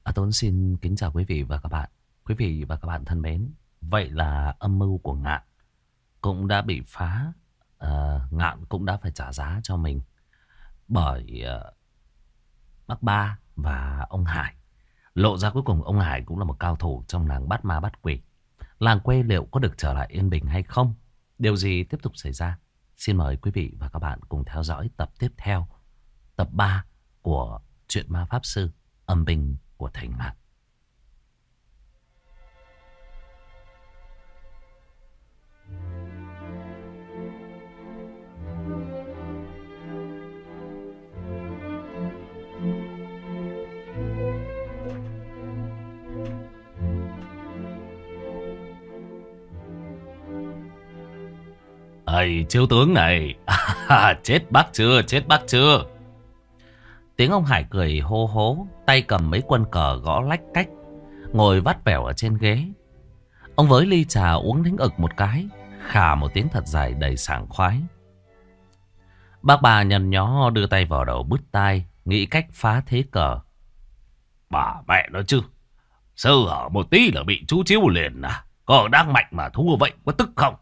Tuấn xin kính chào quý vị và các bạn. Quý vị và các bạn thân mến, vậy là âm mưu của Ngạn cũng đã bị phá. Ngạn cũng đã phải trả giá cho mình bởi bác Ba và ông Hải. Lộ ra cuối cùng ông Hải cũng là một cao thủ trong làng bắt ma bắt quỷ. Làng quê liệu có được trở lại yên bình hay không? Điều gì tiếp tục xảy ra? Xin mời quý vị và các bạn cùng theo dõi tập tiếp theo, tập 3 của truyện ma pháp sư âm binh của thầy Ngạn. Ây, chiếu tướng này. Chết bác chưa, chết bác chưa. Tiếng ông Hải cười hô hố, tay cầm mấy quân cờ gõ lách cách, ngồi vắt vẻo ở trên ghế. Ông với ly trà uống đánh ực một cái, khà một tiếng thật dài đầy sảng khoái. Bác Ba nhăn nhó đưa tay vào đầu bứt tai, nghĩ cách phá thế cờ. Bà mẹ nói chứ, sơ hở một tí là bị chú chiếu liền à. Cờ đang mạnh mà thua vậy có tức không?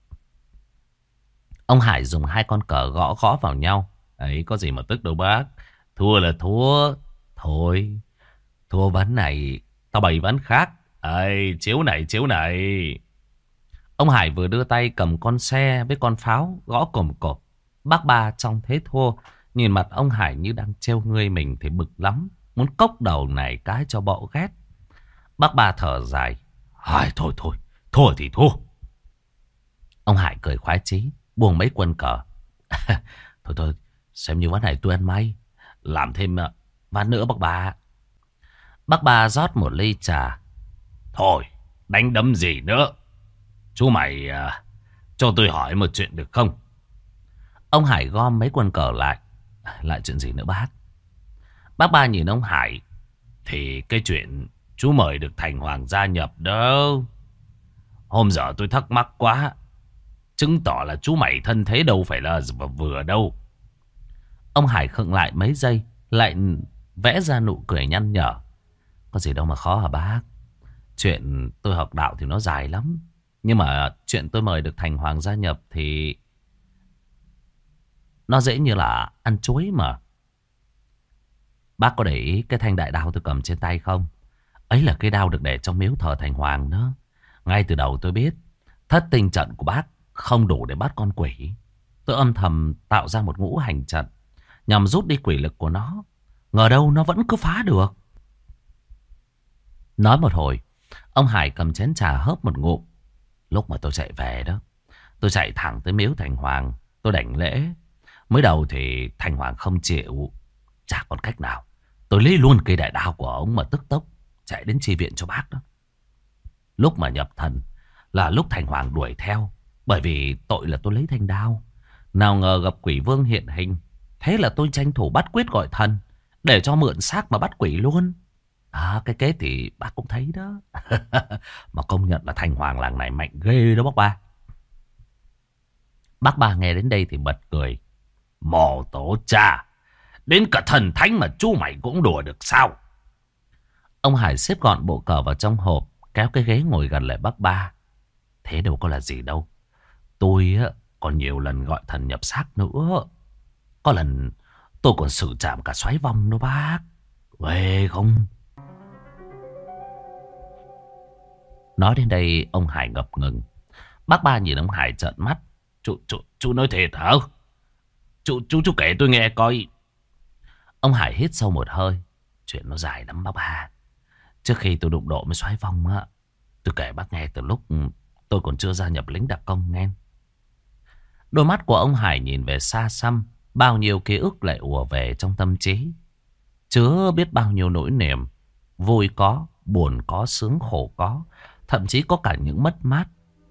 Ông Hải dùng hai con cờ gõ gõ vào nhau. Ấy, có gì mà tức đâu bác. Thua là thua. Thôi, thua ván này, tao bày ván khác. Ấy, chiếu này, chiếu này. Ông Hải vừa đưa tay cầm con xe với con pháo gõ cồm cộp. Bác Ba trong thế thua, nhìn mặt ông Hải như đang trêu ngươi mình thì bực lắm. Muốn cốc đầu này cái cho bọ ghét. Bác Ba thở dài. Thôi thôi, thua thì thua. Ông Hải cười khoái chí, buông mấy quân cờ. Thôi thôi, xem như ván này tôi ăn may. Làm thêm ván nữa bác Ba. Bác Ba rót một ly trà. Thôi, đánh đấm gì nữa. Chú mày cho tôi hỏi một chuyện được không? Ông Hải gom mấy quân cờ lại. Lại chuyện gì nữa bác? Bác Ba nhìn ông Hải. Thì cái chuyện chú mời được Thành Hoàng gia nhập đâu. Hôm giờ tôi thắc mắc quá. Chứng tỏ là chú mày thân thế đâu phải là vừa đâu. Ông Hải khựng lại mấy giây, lại vẽ ra nụ cười nhăn nhở. Có gì đâu mà khó hả bác? Chuyện tôi học đạo thì nó dài lắm. Nhưng mà chuyện tôi mời được Thành Hoàng gia nhập thì nó dễ như là ăn chuối mà. Bác có để ý cái thanh đại đao tôi cầm trên tay không? Ấy là cái đao được để trong miếu thờ Thành Hoàng đó. Ngay từ đầu tôi biết thất tinh trận của bác không đủ để bắt con quỷ. Tôi âm thầm tạo ra một ngũ hành trận nhằm rút đi quỷ lực của nó. Ngờ đâu nó vẫn cứ phá được. Nói một hồi, ông Hải cầm chén trà hớp một ngụm. Lúc mà tôi chạy về đó, tôi chạy thẳng tới miếu Thành Hoàng. Tôi đảnh lễ. Mới đầu thì Thành Hoàng không chịu. Chả còn cách nào, tôi lấy luôn cây đại đao của ông mà tức tốc chạy đến chi viện cho bác đó. Lúc mà nhập thần là lúc Thành Hoàng đuổi theo, bởi vì tội là tôi lấy thanh đao. Nào ngờ gặp quỷ vương hiện hình. Thế là tôi tranh thủ bắt quyết gọi thần để cho mượn xác mà bắt quỷ luôn. Cái kết thì bác cũng thấy đó. Mà công nhận là Thành Hoàng làng này mạnh ghê đó bác Ba. Bác Ba nghe đến đây thì bật cười. Mồ tổ cha, đến cả thần thánh mà chú mày cũng đùa được sao? Ông Hải xếp gọn bộ cờ vào trong hộp, kéo cái ghế ngồi gần lại bác Ba. Thế đâu có là gì đâu. Tôi còn nhiều lần gọi thần nhập xác nữa. Có lần tôi còn xử trảm cả xoáy vong đó bác. Ghê không? Nói đến đây ông Hải ngập ngừng. Bác Ba nhìn ông Hải trợn mắt. Chú nói thiệt hả? Chú kể tôi nghe coi. Ông Hải hít sâu một hơi. Chuyện nó dài lắm bác Ba. Trước khi tôi đụng độ với xoáy vong á, tôi kể bác nghe từ lúc tôi còn chưa gia nhập lính đặc công nghe. Đôi mắt của ông Hải nhìn về xa xăm. Bao nhiêu ký ức lại ùa về trong tâm trí. Chứa biết bao nhiêu nỗi niềm. Vui có, buồn có, sướng khổ có. Thậm chí có cả những mất mát.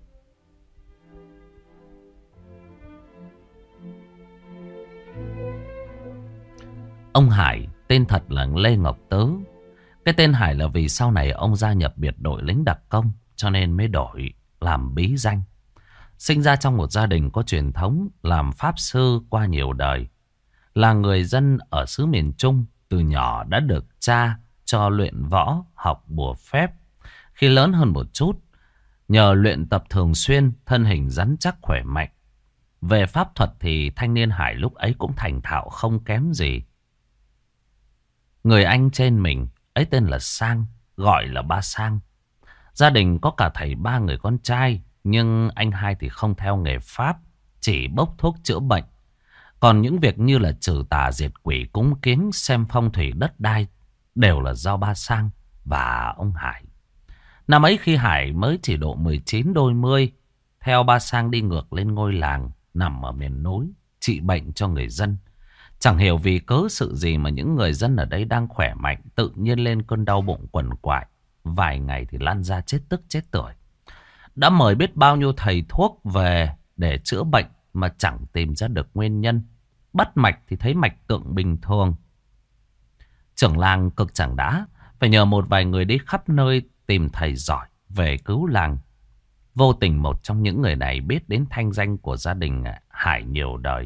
Ông Hải tên thật là Lê Ngọc Tớ. Cái tên Hải là vì sau này ông gia nhập biệt đội lính đặc công, cho nên mới đổi làm bí danh. Sinh ra trong một gia đình có truyền thống làm pháp sư qua nhiều đời. Là người dân ở xứ miền Trung, từ nhỏ đã được cha cho luyện võ, học bùa phép. Khi lớn hơn một chút, nhờ luyện tập thường xuyên, thân hình rắn chắc khỏe mạnh. Về pháp thuật thì thanh niên Hải lúc ấy cũng thành thạo không kém gì. Người anh trên mình ấy tên là Sang, gọi là ba Sang. Gia đình có cả thầy ba người con trai, nhưng anh hai thì không theo nghề pháp, chỉ bốc thuốc chữa bệnh. Còn những việc như là trừ tà diệt quỷ, cúng kiến, xem phong thủy đất đai đều là do ba Sang và ông Hải. Năm ấy khi Hải mới chỉ độ 19 đôi mươi, theo ba Sang đi ngược lên ngôi làng nằm ở miền núi, trị bệnh cho người dân. Chẳng hiểu vì cớ sự gì mà những người dân ở đây đang khỏe mạnh, tự nhiên lên cơn đau bụng quằn quại. Vài ngày thì lăn ra chết tức chết tưởi. Đã mời biết bao nhiêu thầy thuốc về để chữa bệnh mà chẳng tìm ra được nguyên nhân. Bắt mạch thì thấy mạch tượng bình thường. Trưởng làng cực chẳng đã, phải nhờ một vài người đi khắp nơi tìm thầy giỏi về cứu làng. Vô tình một trong những người này biết đến thanh danh của gia đình Hải nhiều đời.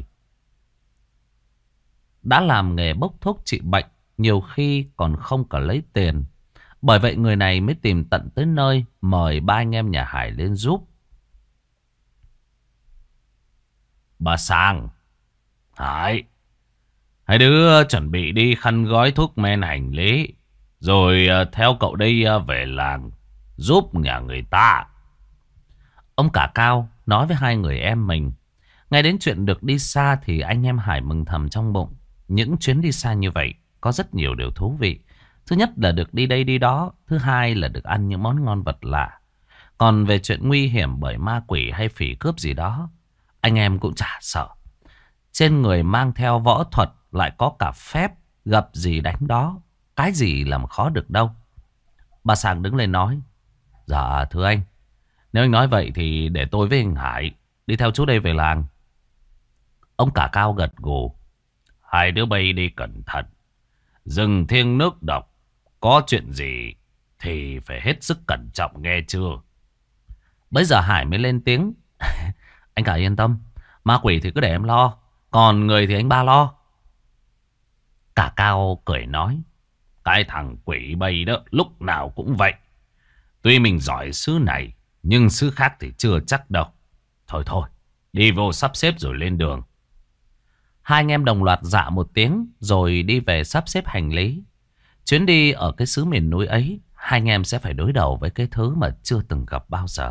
Đã làm nghề bốc thuốc trị bệnh, nhiều khi còn không cả lấy tiền. Bởi vậy người này mới tìm tận tới nơi, mời ba anh em nhà Hải lên giúp. Bà Sang, Hải, hai đứa chuẩn bị đi khăn gói thuốc men hành lý, rồi theo cậu đây về làng giúp nhà người ta. Ông cả Cao nói với hai người em mình. Ngay đến chuyện được đi xa thì anh em Hải mừng thầm trong bụng. Những chuyến đi xa như vậy có rất nhiều điều thú vị. Thứ nhất là được đi đây đi đó. Thứ hai là được ăn những món ngon vật lạ. Còn về chuyện nguy hiểm bởi ma quỷ hay phỉ cướp gì đó, anh em cũng chả sợ. Trên người mang theo võ thuật, lại có cả phép, gặp gì đánh đó. Cái gì làm khó được đâu. Bà Sàng đứng lên nói: Dạ thưa anh, nếu anh nói vậy thì để tôi với anh Hải đi theo chú đây về làng. Ông cả Cao gật gù: Hai đứa bay đi cẩn thận, rừng thiêng nước độc, có chuyện gì thì phải hết sức cẩn trọng nghe chưa? Bây giờ Hải mới lên tiếng: Anh cả yên tâm, ma quỷ thì cứ để em lo, còn người thì anh ba lo. Cả Cao cười nói: Cái thằng quỷ bay đó lúc nào cũng vậy. Tuy mình giỏi xứ này, nhưng xứ khác thì chưa chắc đâu. Thôi thôi, đi vô sắp xếp rồi lên đường. Hai anh em đồng loạt dạ một tiếng rồi đi về sắp xếp hành lý. Chuyến đi ở cái xứ miền núi ấy, hai anh em sẽ phải đối đầu với cái thứ mà chưa từng gặp bao giờ.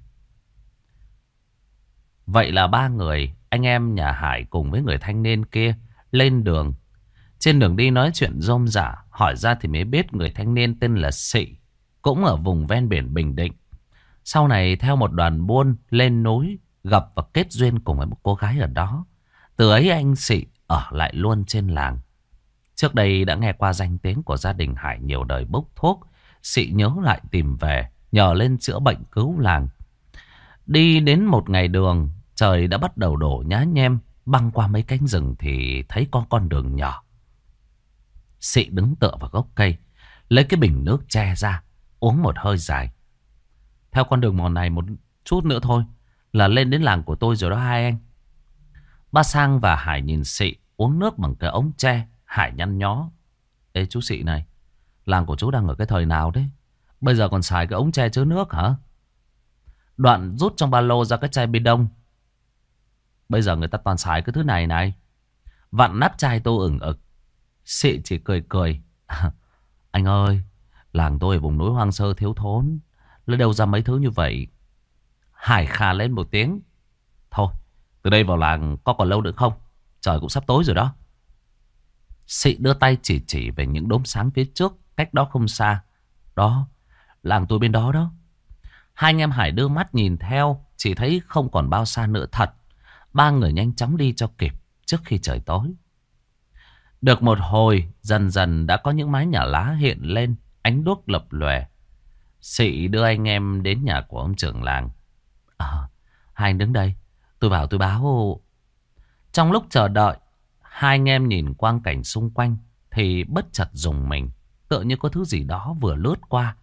Vậy là ba người, anh em nhà Hải cùng với người thanh niên kia lên đường. Trên đường đi nói chuyện rôm rả, hỏi ra thì mới biết người thanh niên tên là Sị, cũng ở vùng ven biển Bình Định. Sau này theo một đoàn buôn lên núi, gặp và kết duyên cùng với một cô gái ở đó. Từ ấy anh Sị ở lại luôn trên làng. Trước đây đã nghe qua danh tiếng của gia đình Hải nhiều đời bốc thuốc. Sị nhớ lại tìm về, nhờ lên chữa bệnh cứu làng. Đi đến một ngày đường, trời đã bắt đầu đổ nhá nhem. Băng qua mấy cánh rừng thì thấy có con đường nhỏ. Sị đứng tựa vào gốc cây, lấy cái bình nước tre ra, uống một hơi dài. Theo con đường mòn này một chút nữa thôi là lên đến làng của tôi rồi đó hai anh. Ba Sang và Hải nhìn Sị uống nước bằng cái ống tre. Hải nhăn nhó: Ê chú Sị này, làng của chú đang ở cái thời nào đấy? Bây giờ còn xài cái ống tre chứa nước hả? Đoạn rút trong ba lô ra cái chai bê đông. Bây giờ người ta toàn xài cái thứ này này. Vặn nắp chai tô ửng ực. Sị chỉ cười cười: Anh ơi, làng tôi ở vùng núi hoang sơ thiếu thốn, lấy đâu ra mấy thứ như vậy? Hải khà lên một tiếng: Thôi, từ đây vào làng có còn lâu nữa không? Trời cũng sắp tối rồi đó. Sị đưa tay chỉ về những đốm sáng phía trước, cách đó không xa. Đó, làng tôi bên đó đó. Hai anh em Hải đưa mắt nhìn theo, chỉ thấy không còn bao xa nữa thật. Ba người nhanh chóng đi cho kịp trước khi trời tối. Được một hồi, dần dần đã có những mái nhà lá hiện lên, ánh đuốc lập lòe. Sị đưa anh em đến nhà của ông trưởng làng. Hai anh đứng đây, tôi vào tôi báo. Trong lúc chờ đợi, hai anh em nhìn quang cảnh xung quanh thì bất chợt rùng mình, tựa như có thứ gì đó vừa lướt qua.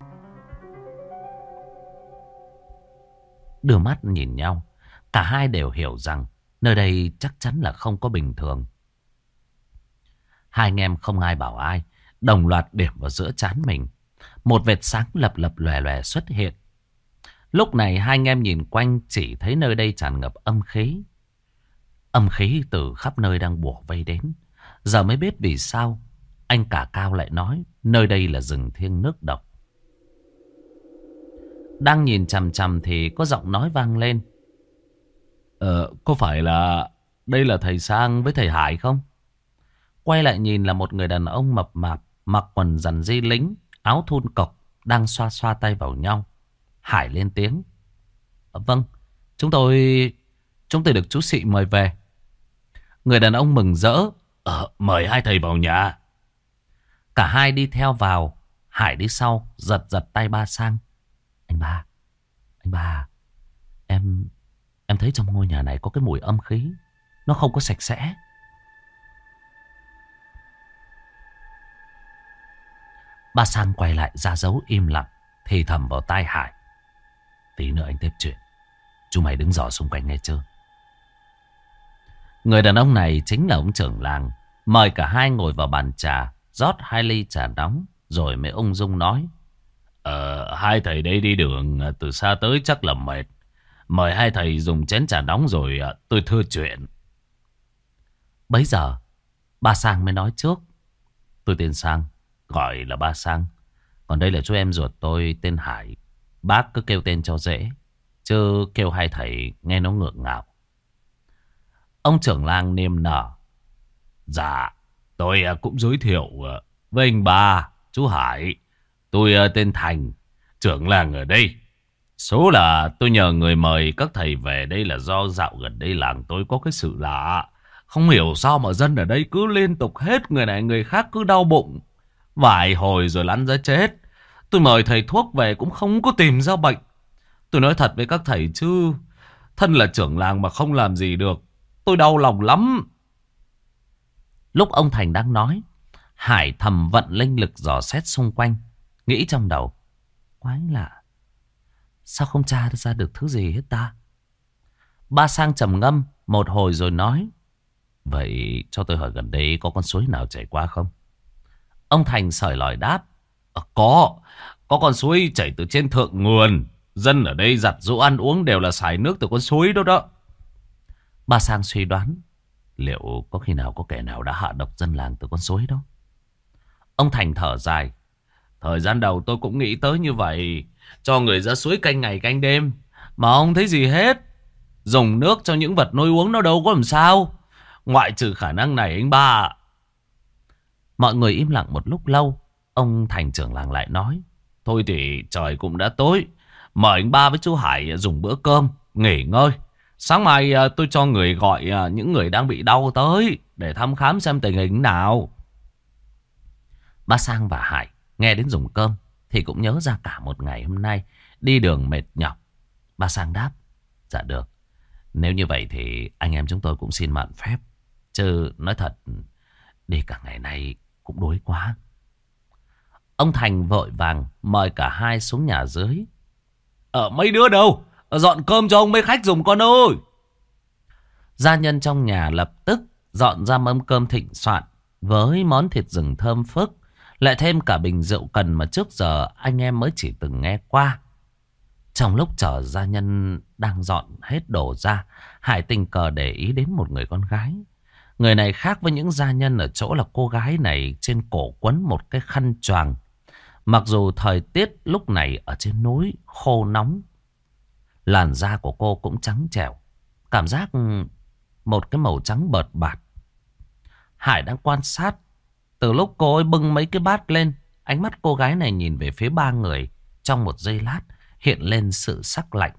Đưa mắt nhìn nhau, cả hai đều hiểu rằng nơi đây chắc chắn là không có bình thường. Hai anh em không ai bảo ai, đồng loạt điểm vào giữa trán mình. Một vệt sáng lập lập lòe lòe xuất hiện. Lúc này hai anh em nhìn quanh chỉ thấy nơi đây tràn ngập âm khí. Âm khí từ khắp nơi đang bủa vây đến. Giờ mới biết vì sao anh cả Cao lại nói nơi đây là rừng thiêng nước độc. Đang nhìn chằm chằm thì có giọng nói vang lên. Có phải là đây là thầy Sang với thầy Hải không? Quay lại nhìn là một người đàn ông mập mạp, mặc quần rằn di lính, áo thun cộc, đang xoa xoa tay vào nhau. Hải lên tiếng. Vâng, chúng tôi được chú Sị mời về. Người đàn ông mừng rỡ. Mời hai thầy vào nhà. Cả hai đi theo vào. Hải đi sau, giật giật tay ba Sang. Anh ba, em thấy trong ngôi nhà này có cái mùi âm khí. Nó không có sạch sẽ. Ba Sang quay lại ra dấu im lặng, thì thầm vào tai Hải. Tí nữa anh tiếp chuyện. Chú mày đứng dò xung quanh nghe chưa? Người đàn ông này chính là ông trưởng làng. Mời cả hai ngồi vào bàn trà, rót 2 ly trà nóng, rồi mới ung dung nói. Hai thầy đây đi đường từ xa tới chắc là mệt. Mời hai thầy dùng chén trà nóng rồi tôi thưa chuyện. Bấy giờ ba Sang mới nói trước. Tôi tên Sang, gọi là ba Sang. Còn đây là chú em ruột tôi tên Hải. Bác cứ kêu tên cho dễ, chứ kêu hai thầy nghe nó ngượng ngạo. Ông trưởng làng niềm nở. Dạ, tôi cũng giới thiệu với anh ba, chú Hải. Tôi tên Thành, trưởng làng ở đây. Số là tôi nhờ người mời các thầy về đây là do dạo gần đây làng tôi có cái sự lạ. Không hiểu sao mà dân ở đây cứ liên tục hết người này người khác cứ đau bụng. Vài hồi rồi lăn ra chết. Tôi mời thầy thuốc về cũng không có tìm ra bệnh. Tôi nói thật với các thầy chứ, thân là trưởng làng mà không làm gì được, tôi đau lòng lắm. Lúc ông Thành đang nói, Hải thầm vận linh lực dò xét xung quanh, nghĩ trong đầu. Quái lạ, sao không tra ra được thứ gì hết ta? Ba Sang trầm ngâm một hồi rồi nói. Vậy cho tôi hỏi gần đây có con suối nào chảy qua không? Ông Thành sởi lỏi đáp. Có con suối chảy từ trên thượng nguồn. Dân ở đây giặt giũ ăn uống đều là xài nước từ con suối đó đó. Ba Sang suy đoán, liệu có khi nào có kẻ nào đã hạ độc dân làng từ con suối đó? Ông Thành thở dài. Thời gian đầu tôi cũng nghĩ tới như vậy, cho người ra suối canh ngày canh đêm, mà không thấy gì hết. Dùng nước cho những vật nuôi uống nó đâu có làm sao. Ngoại trừ khả năng này anh ba. Mọi người im lặng một lúc lâu. Ông Thành trưởng làng lại nói. Thôi thì trời cũng đã tối, mời anh ba với chú Hải dùng bữa cơm, nghỉ ngơi. Sáng mai tôi cho người gọi những người đang bị đau tới để thăm khám xem tình hình nào. Ba Sang và Hải nghe đến dùng cơm thì cũng nhớ ra cả một ngày hôm nay đi đường mệt nhọc. Ba Sang đáp. Dạ được, nếu như vậy thì anh em chúng tôi cũng xin mạn phép. Chứ nói thật, đi cả ngày nay cũng đuối quá. Ông Thành vội vàng mời cả hai xuống nhà dưới. Mấy đứa đâu? Dọn cơm cho ông mấy khách dùng con ơi. Gia nhân trong nhà lập tức dọn ra mâm cơm thịnh soạn với món thịt rừng thơm phức, lại thêm cả bình rượu cần mà trước giờ anh em mới chỉ từng nghe qua. Trong lúc chờ gia nhân đang dọn hết đồ ra, Hải tình cờ để ý đến một người con gái. Người này khác với những gia nhân ở chỗ là cô gái này trên cổ quấn một cái khăn choàng. Mặc dù thời tiết lúc này ở trên núi khô nóng, làn da của cô cũng trắng trẻo, cảm giác một cái màu trắng bợt bạt. Hải đang quan sát. Từ lúc cô ấy bưng mấy cái bát lên, ánh mắt cô gái này nhìn về phía ba người. Trong một giây lát hiện lên sự sắc lạnh.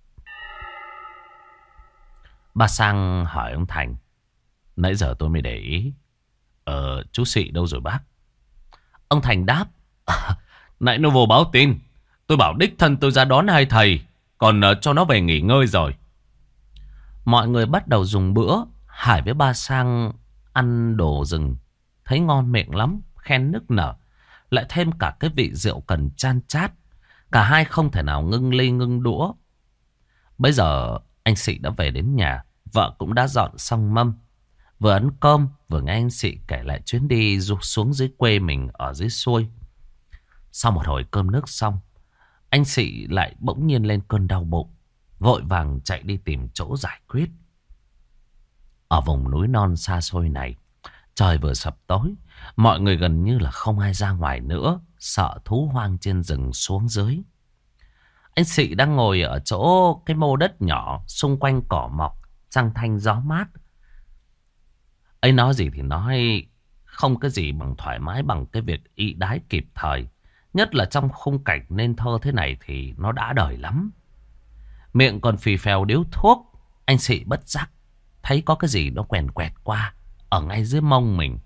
Ba Sang hỏi ông Thành. Nãy giờ tôi mới để ý, chú Sị đâu rồi bác? Ông Thành đáp. Nãy nó vô báo tin, tôi bảo đích thân tôi ra đón hai thầy, còn cho nó về nghỉ ngơi rồi. Mọi người bắt đầu dùng bữa. Hải với ba Sang ăn đồ rừng thấy ngon miệng lắm, khen nức nở. Lại thêm cả cái vị rượu cần chan chát. Cả hai không thể nào ngưng ly ngưng đũa. Bây giờ anh Sị đã về đến nhà, vợ cũng đã dọn xong mâm. Vừa ăn cơm vừa nghe anh Sị kể lại chuyến đi xuống dưới quê mình ở dưới xuôi. Sau một hồi cơm nước xong, anh Sị lại bỗng nhiên lên cơn đau bụng, vội vàng chạy đi tìm chỗ giải quyết. Ở vùng núi non xa xôi này, trời vừa sập tối, mọi người gần như là không ai ra ngoài nữa, sợ thú hoang trên rừng xuống dưới. Anh Sị đang ngồi ở chỗ cái mô đất nhỏ, xung quanh cỏ mọc, trăng thanh gió mát. Ấy nói gì thì nói, không cái gì bằng thoải mái bằng cái việc ị đái kịp thời. Nhất là trong khung cảnh nên thơ thế này thì nó đã đời lắm. Miệng còn phì phèo điếu thuốc, anh Sị bất giác thấy có cái gì nó quèn quẹt qua ở ngay dưới mông mình.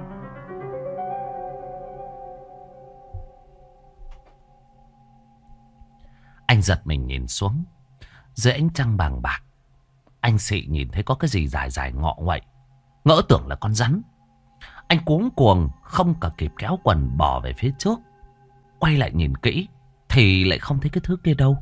Anh giật mình nhìn xuống. Dưới ánh trăng bàng bạc, anh Sị nhìn thấy có cái gì dài dài ngọ nguậy, ngỡ tưởng là con rắn. Anh cuống cuồng không cả kịp kéo quần bò về phía trước. Quay lại nhìn kỹ thì lại không thấy cái thứ kia đâu.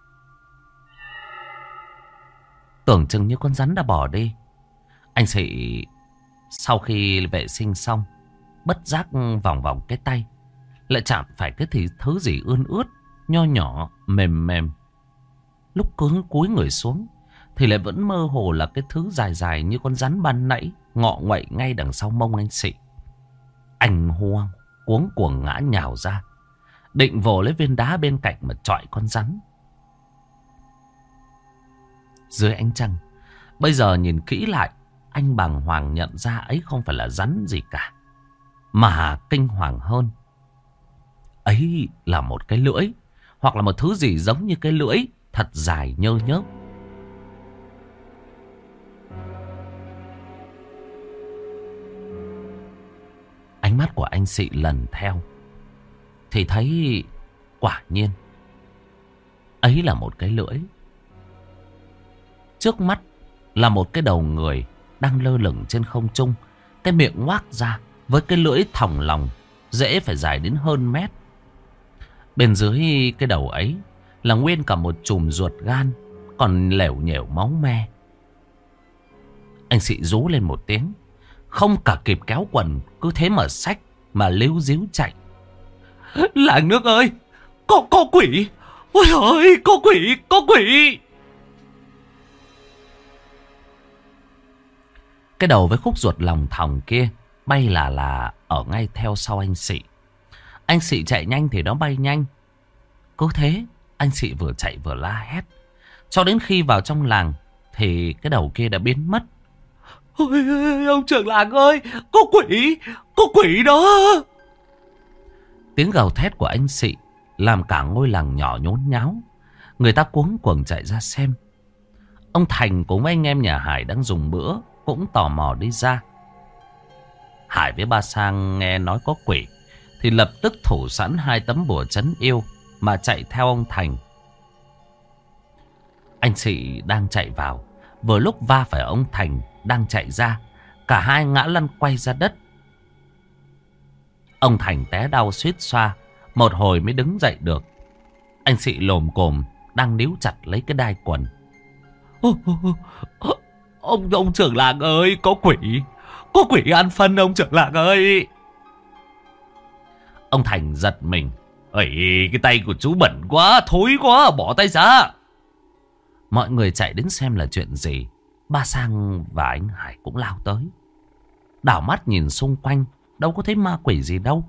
Tưởng chừng như con rắn đã bỏ đi. Anh Sị sau khi vệ sinh xong, bất giác vòng vòng cái tay, lại chạm phải cái thứ gì ươn ướt, nho nhỏ, mềm mềm. Lúc cúi người xuống thì lại vẫn mơ hồ là cái thứ dài dài như con rắn ban nãy ngọ nguậy ngay đằng sau mông anh Sị. Anh hoang cuống cuồng ngã nhào ra, định vồ lấy viên đá bên cạnh mà chọi con rắn. Dưới ánh trăng, bây giờ nhìn kỹ lại, anh bàng hoàng nhận ra ấy không phải là rắn gì cả, mà kinh hoàng hơn, ấy là một cái lưỡi, hoặc là một thứ gì giống như cái lưỡi, thật dài nhơ nhớp. Ánh mắt của anh Sị lần theo thì thấy quả nhiên ấy là một cái lưỡi. Trước mắt là một cái đầu người đang lơ lửng trên không trung, cái miệng ngoác ra với cái lưỡi thòng lòng, dễ phải dài đến hơn mét. Bên dưới cái đầu ấy là nguyên cả một chùm ruột gan, còn lểu nhểu máu me. Anh Sị rú lên một tiếng, không cả kịp kéo quần, cứ thế mà xách mà líu díu chạy. Làng nước ơi, có quỷ! Ôi ơi, có quỷ, có quỷ! Cái đầu với khúc ruột lòng thòng kia bay là ở ngay theo sau anh Sị. Anh Sị chạy nhanh thì nó bay nhanh. Cứ thế anh Sị vừa chạy vừa la hét, cho đến khi vào trong làng thì cái đầu kia đã biến mất. Ôi ông trưởng làng ơi, có quỷ đó! Tiếng gào thét của anh Sị làm cả ngôi làng nhỏ nhốn nháo. Người ta cuống cuồng chạy ra xem. Ông Thành cùng với anh em nhà Hải đang dùng bữa cũng tò mò đi ra. Hải với ba Sang nghe nói có quỷ thì lập tức thủ sẵn 2 tấm bùa trấn yêu mà chạy theo ông Thành. Anh Sị đang chạy vào, vừa lúc va phải ông Thành đang chạy ra. Cả hai ngã lăn quay ra đất. Ông Thành té đau suýt xoa, một hồi mới đứng dậy được. Anh Sị lồm cồm đang níu chặt lấy cái đai quần. Ông trưởng làng ơi, có quỷ ăn phân ông trưởng làng ơi! Ông Thành giật mình. Ây, cái tay của chú bẩn quá, thối quá, bỏ tay ra! Mọi người chạy đến xem là chuyện gì. Ba Sang và anh Hải cũng lao tới. Đảo mắt nhìn xung quanh, đâu có thấy ma quỷ gì đâu.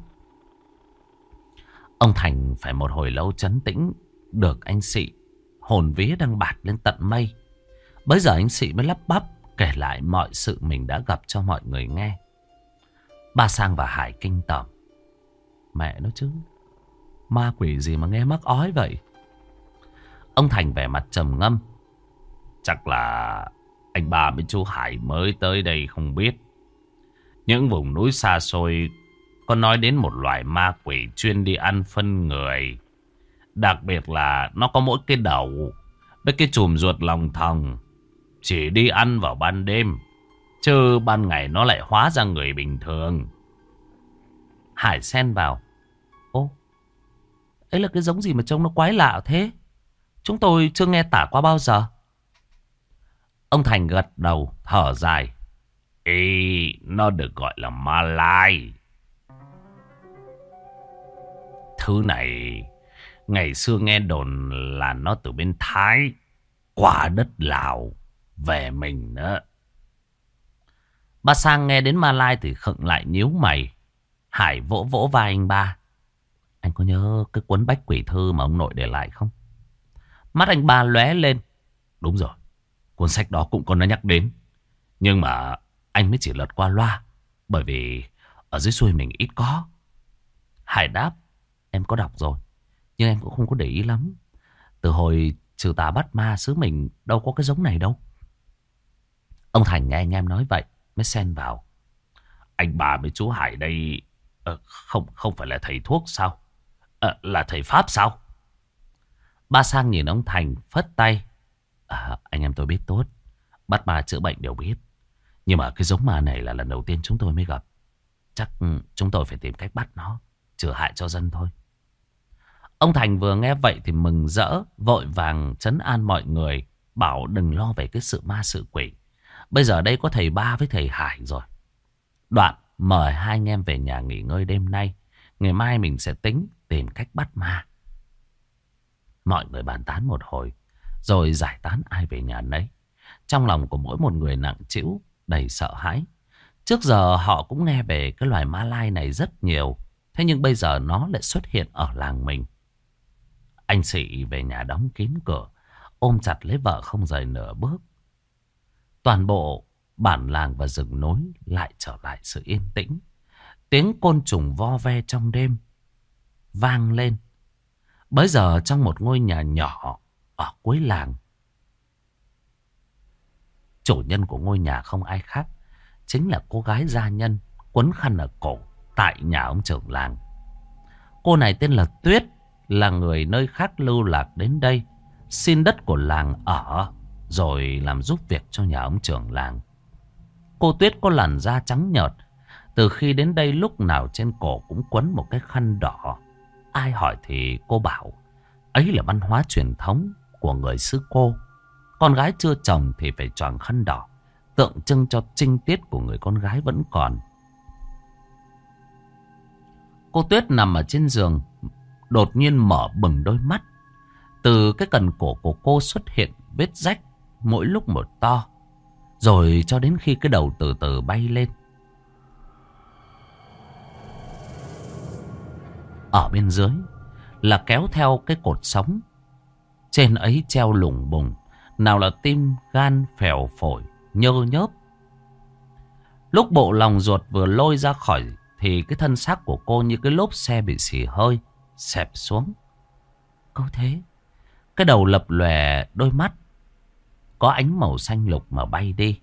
Ông Thành phải một hồi lâu trấn tĩnh được anh Sị, hồn vía đang bạt lên tận mây. Bấy giờ anh Sị mới lắp bắp kể lại mọi sự mình đã gặp cho mọi người nghe. Ba Sang và Hải kinh tởm. Mẹ nó chứ, ma quỷ gì mà nghe mắc ói vậy? Ông Thành vẻ mặt trầm ngâm. Chắc là anh ba với chú Hải mới tới đây không biết. Những vùng núi xa xôi có nói đến một loài ma quỷ chuyên đi ăn phân người. Đặc biệt là nó có mỗi cái đầu với cái chùm ruột lòng thòng, chỉ đi ăn vào ban đêm, chứ ban ngày nó lại hóa ra người bình thường. Hải xen vào. Ô, ấy là cái giống gì mà trông nó quái lạ thế? Chúng tôi chưa nghe tả qua bao giờ. Ông Thành gật đầu thở dài. Nó được gọi là ma lai. Thứ này ngày xưa nghe đồn là nó từ bên Thái qua đất Lào về mình nữa. Ba Sang nghe đến ma lai thì khựng lại nhíu mày. Hải vỗ vỗ vai anh ba. Anh có nhớ cái cuốn Bách Quỷ Thư mà ông nội để lại không? Mắt anh ba lóe lên. Đúng rồi, cuốn sách đó cũng có nó nhắc đến. Nhưng mà anh mới chỉ lật qua loa, bởi vì ở dưới xuôi mình ít có. Hải đáp. Em có đọc rồi, nhưng em cũng không có để ý lắm. Từ hồi trừ tà bắt ma xứ mình đâu có cái giống này đâu. Ông Thành nghe anh em nói vậy mới xen vào. Anh bà với chú Hải đây không phải là thầy thuốc sao? Là thầy Pháp sao? Ba Sang nhìn ông Thành phất tay. Anh em tôi biết tốt, bắt ma chữa bệnh đều biết. Nhưng mà cái giống ma này là lần đầu tiên chúng tôi mới gặp. Chắc chúng tôi phải tìm cách bắt nó, trừ hại cho dân thôi. Ông Thành vừa nghe vậy thì mừng rỡ, vội vàng trấn an mọi người, bảo đừng lo về cái sự ma sự quỷ. Bây giờ đây có thầy Ba với thầy Hải rồi. Đoạn mời hai anh em về nhà nghỉ ngơi đêm nay. Ngày mai mình sẽ tính tìm cách bắt ma. Mọi người bàn tán một hồi, rồi giải tán ai về nhà nấy. Trong lòng của mỗi một người nặng trĩu, đầy sợ hãi. Trước giờ họ cũng nghe về cái loài ma lai này rất nhiều. Thế nhưng bây giờ nó lại xuất hiện ở làng mình. Anh Sĩ về nhà đóng kín cửa, ôm chặt lấy vợ không rời nửa bước. Toàn bộ bản làng và rừng núi lại trở lại sự yên tĩnh. Tiếng côn trùng vo ve trong đêm vang lên. Bấy giờ trong một ngôi nhà nhỏ ở cuối làng, chủ nhân của ngôi nhà không ai khác, chính là cô gái gia nhân quấn khăn ở cổ tại nhà ông trưởng làng. Cô này tên là Tuyết, là người nơi khác lưu lạc đến đây xin đất của làng ở, rồi làm giúp việc cho nhà ông trưởng làng. Cô Tuyết có làn da trắng nhợt, từ khi đến đây lúc nào trên cổ cũng quấn một cái khăn đỏ. Ai hỏi thì cô bảo ấy là văn hóa truyền thống của người xứ cô. Con gái chưa chồng thì phải choàng khăn đỏ, tượng trưng cho trinh tiết của người con gái vẫn còn. Cô Tuyết nằm ở trên giường, đột nhiên mở bừng đôi mắt. Từ cái cần cổ của cô xuất hiện vết rách, mỗi lúc một to, rồi cho đến khi cái đầu từ từ bay lên. Ở bên dưới là kéo theo cái cột sống, trên ấy treo lủng bùng, nào là tim, gan, phèo, phổi, nhơ nhớp. Lúc bộ lòng ruột vừa lôi ra khỏi thì cái thân xác của cô như cái lốp xe bị xì hơi, xẹp xuống. Có thế, cái đầu lập lòe, đôi mắt có ánh màu xanh lục mà bay đi.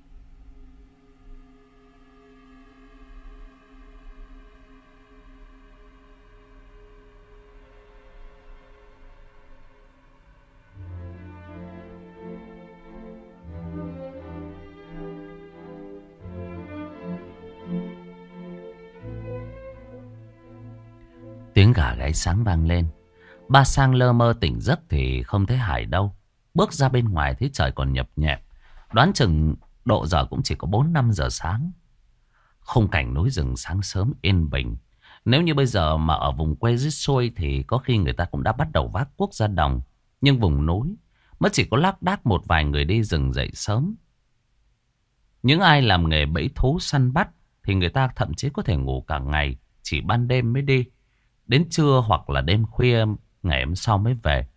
Tiếng gà gáy sáng vang lên. Ba Sang lơ mơ tỉnh giấc thì không thấy Hải đâu. Bước ra bên ngoài thấy trời còn nhập nhẹp. Đoán chừng độ giờ cũng chỉ có 4-5 giờ sáng. Khung cảnh núi rừng sáng sớm yên bình. Nếu như bây giờ mà ở vùng quê dưới xuôi thì có khi người ta cũng đã bắt đầu vác cuốc ra đồng. Nhưng vùng núi mới chỉ có lác đác một vài người đi rừng dậy sớm. Những ai làm nghề bẫy thú săn bắt thì người ta thậm chí có thể ngủ cả ngày, chỉ ban đêm mới đi. Đến trưa hoặc là đêm khuya ngày hôm sau mới về.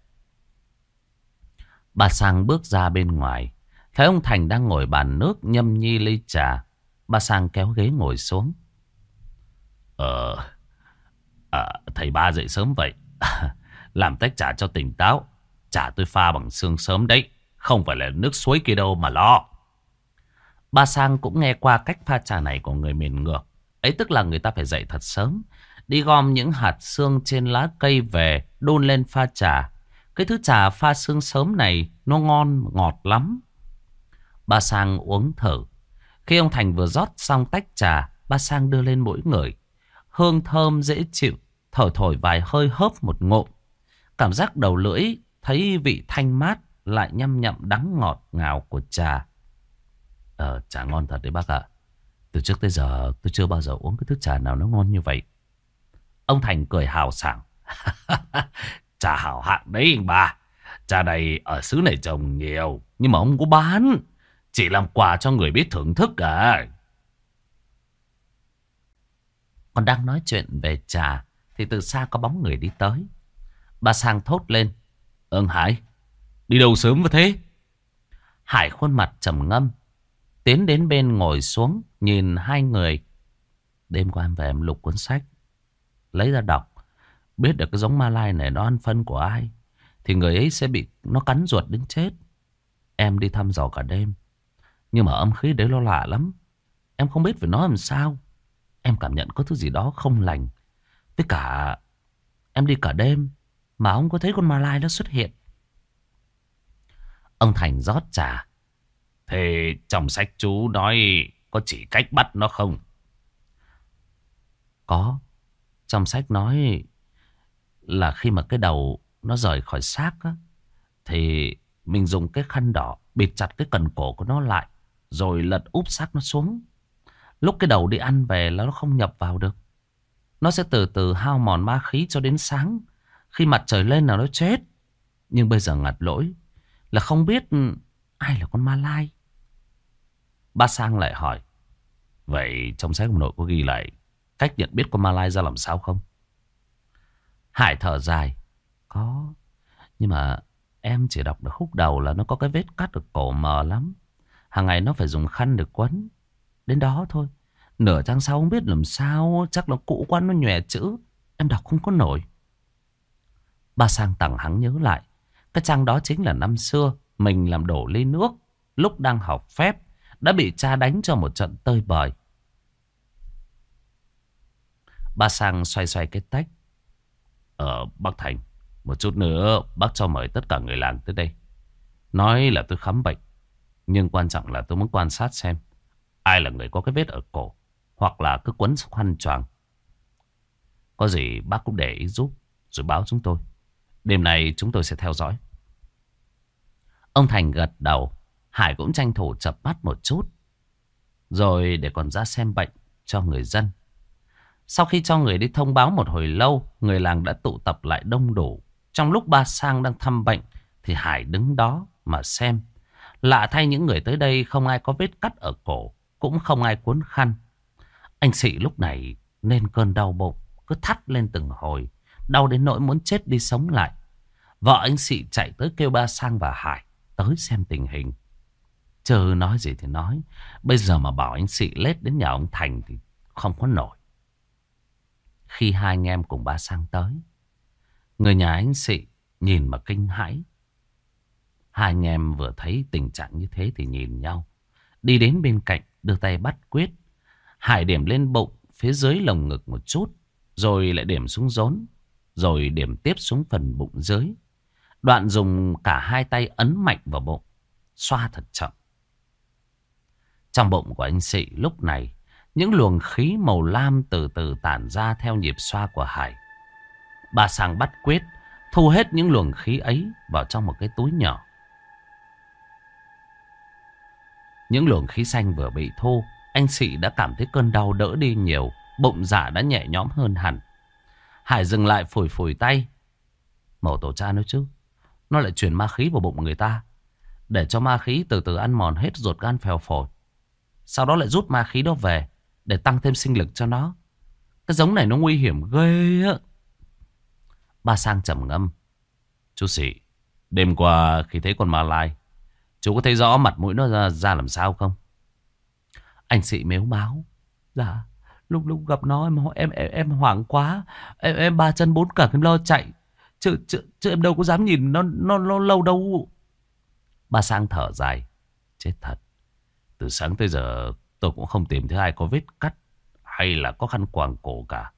Bà Sang bước ra bên ngoài, thấy ông Thành đang ngồi bàn nước nhâm nhi ly trà. Bà Sang kéo ghế ngồi xuống. Thầy Ba dậy sớm vậy. Làm tách trà cho tỉnh táo. Trà tôi pha bằng xương sớm đấy, không phải là nước suối kia đâu mà lo. Bà Sang cũng nghe qua cách pha trà này của người miền ngược. Ấy tức là người ta phải dậy thật sớm, đi gom những hạt xương trên lá cây về, đun lên pha trà. Cái thứ trà pha xương sớm này nó ngon, ngọt lắm. Bà Sang uống thử. Khi ông Thành vừa rót xong tách trà, bà Sang đưa lên mỗi người. Hương thơm dễ chịu, thổi thổi vài hơi hớp một ngụm. Cảm giác đầu lưỡi thấy vị thanh mát, lại nhăm nhậm đắng ngọt ngào của trà. Trà ngon thật đấy bác ạ. Từ trước tới giờ tôi chưa bao giờ uống cái thức trà nào nó ngon như vậy. Ông Thành cười hào sảng. Trà hảo hạng đấy anh ba. Trà này ở xứ này trồng nhiều, nhưng mà không có bán. Chỉ làm quà cho người biết thưởng thức à. Còn đang nói chuyện về trà thì từ xa có bóng người đi tới. Bà Sang thốt lên. Hải, đi đâu sớm vậy thế? Hải khuôn mặt trầm ngâm, tiến đến bên ngồi xuống, nhìn hai người. Đêm qua em về em lục cuốn sách, lấy ra đọc. Biết được cái giống ma lai này nó ăn phân của ai thì người ấy sẽ bị nó cắn ruột đến chết. Em đi thăm dò cả đêm, nhưng mà âm khí đấy nó lạ lắm. Em không biết phải nói làm sao. Em cảm nhận có thứ gì đó không lành. Với cả em đi cả đêm mà không có thấy con ma lai nó xuất hiện. Ông Thành rót trà. Thế trong sách chú nói có chỉ cách bắt nó không? Có. Trong sách nói là khi mà cái đầu nó rời khỏi xác á, thì mình dùng cái khăn đỏ bịt chặt cái cần cổ của nó lại, rồi lật úp xác nó xuống. Lúc cái đầu đi ăn về là nó không nhập vào được. Nó sẽ từ từ hao mòn ma khí cho đến sáng. Khi mặt trời lên là nó chết. Nhưng bây giờ ngặt lỗi là không biết ai là con ma lai. Ba Sang lại hỏi. Vậy trong sách ông nội có ghi lại cách nhận biết con ma lai ra làm sao không? Hải thở dài. Có. Nhưng mà em chỉ đọc được khúc đầu là nó có cái vết cắt ở cổ mờ lắm. Hàng ngày nó phải dùng khăn để quấn. Đến đó thôi. Nửa trang sau không biết làm sao. Chắc là cũ quá nó nhòe chữ. Em đọc không có nổi. Ba Sang tằng hắng nhớ lại. Cái trang đó chính là năm xưa mình làm đổ ly nước lúc đang học phép, đã bị cha đánh cho một trận tơi bời. Ba Sang xoay xoay cái tách. Bác Thành, một chút nữa bác cho mời tất cả người làng tới đây. Nói là tôi khám bệnh, nhưng quan trọng là tôi muốn quan sát xem ai là người có cái vết ở cổ, hoặc là cứ quấn khăn choàng. Có gì bác cũng để ý giúp, rồi báo chúng tôi. Đêm nay chúng tôi sẽ theo dõi. Ông Thành gật đầu. Hải cũng tranh thủ chập mắt một chút, rồi để còn ra xem bệnh cho người dân. Sau khi cho người đi thông báo một hồi lâu, người làng đã tụ tập lại đông đủ. Trong lúc Ba Sang đang thăm bệnh thì Hải đứng đó mà xem. Lạ thay, những người tới đây không ai có vết cắt ở cổ, cũng không ai cuốn khăn. Anh Sị lúc này nên cơn đau bụng cứ thắt lên từng hồi, đau đến nỗi muốn chết đi sống lại. Vợ anh Sị chạy tới kêu Ba Sang và Hải tới xem tình hình. Chờ nói gì thì nói, bây giờ mà bảo anh Sị lết đến nhà ông Thành thì không có nổi. Khi hai anh em cùng Ba Sang tới, người nhà anh Sị nhìn mà kinh hãi. Hai anh em vừa thấy tình trạng như thế thì nhìn nhau, đi đến bên cạnh đưa tay bắt quyết. Hải điểm lên bụng phía dưới lồng ngực một chút, rồi lại điểm xuống rốn, rồi điểm tiếp xuống phần bụng dưới. Đoạn dùng cả hai tay ấn mạnh vào bụng, xoa thật chậm. Trong bụng của anh Sị lúc này, những luồng khí màu lam từ từ tản ra theo nhịp xoa của Hải. Ba Sang bắt quyết thu hết những luồng khí ấy vào trong một cái túi nhỏ. Những luồng khí xanh vừa bị thu, anh Sị đã cảm thấy cơn đau đỡ đi nhiều, bụng dạ đã nhẹ nhõm hơn hẳn. Hải dừng lại phủi phủi tay. Màu tổ cha nói chứ, nó lại truyền ma khí vào bụng người ta, để cho ma khí từ từ ăn mòn hết ruột gan phèo phổi. Sau đó lại rút ma khí đó về để tăng thêm sinh lực cho nó. Cái giống này nó nguy hiểm ghê á. Ba Sang trầm ngâm. Chú Sị, đêm qua khi thấy con ma lai, chú có thấy rõ mặt mũi nó ra làm sao không? Anh Sị mếu máo. Dạ, lúc gặp nó em hoảng quá. Em ba chân bốn cẳng em lo chạy. Chứ em đâu có dám nhìn nó lâu đâu. Ba Sang thở dài. Chết thật. Từ sáng tới giờ tôi cũng không tìm thấy ai có vết cắt hay là có khăn quàng cổ cả.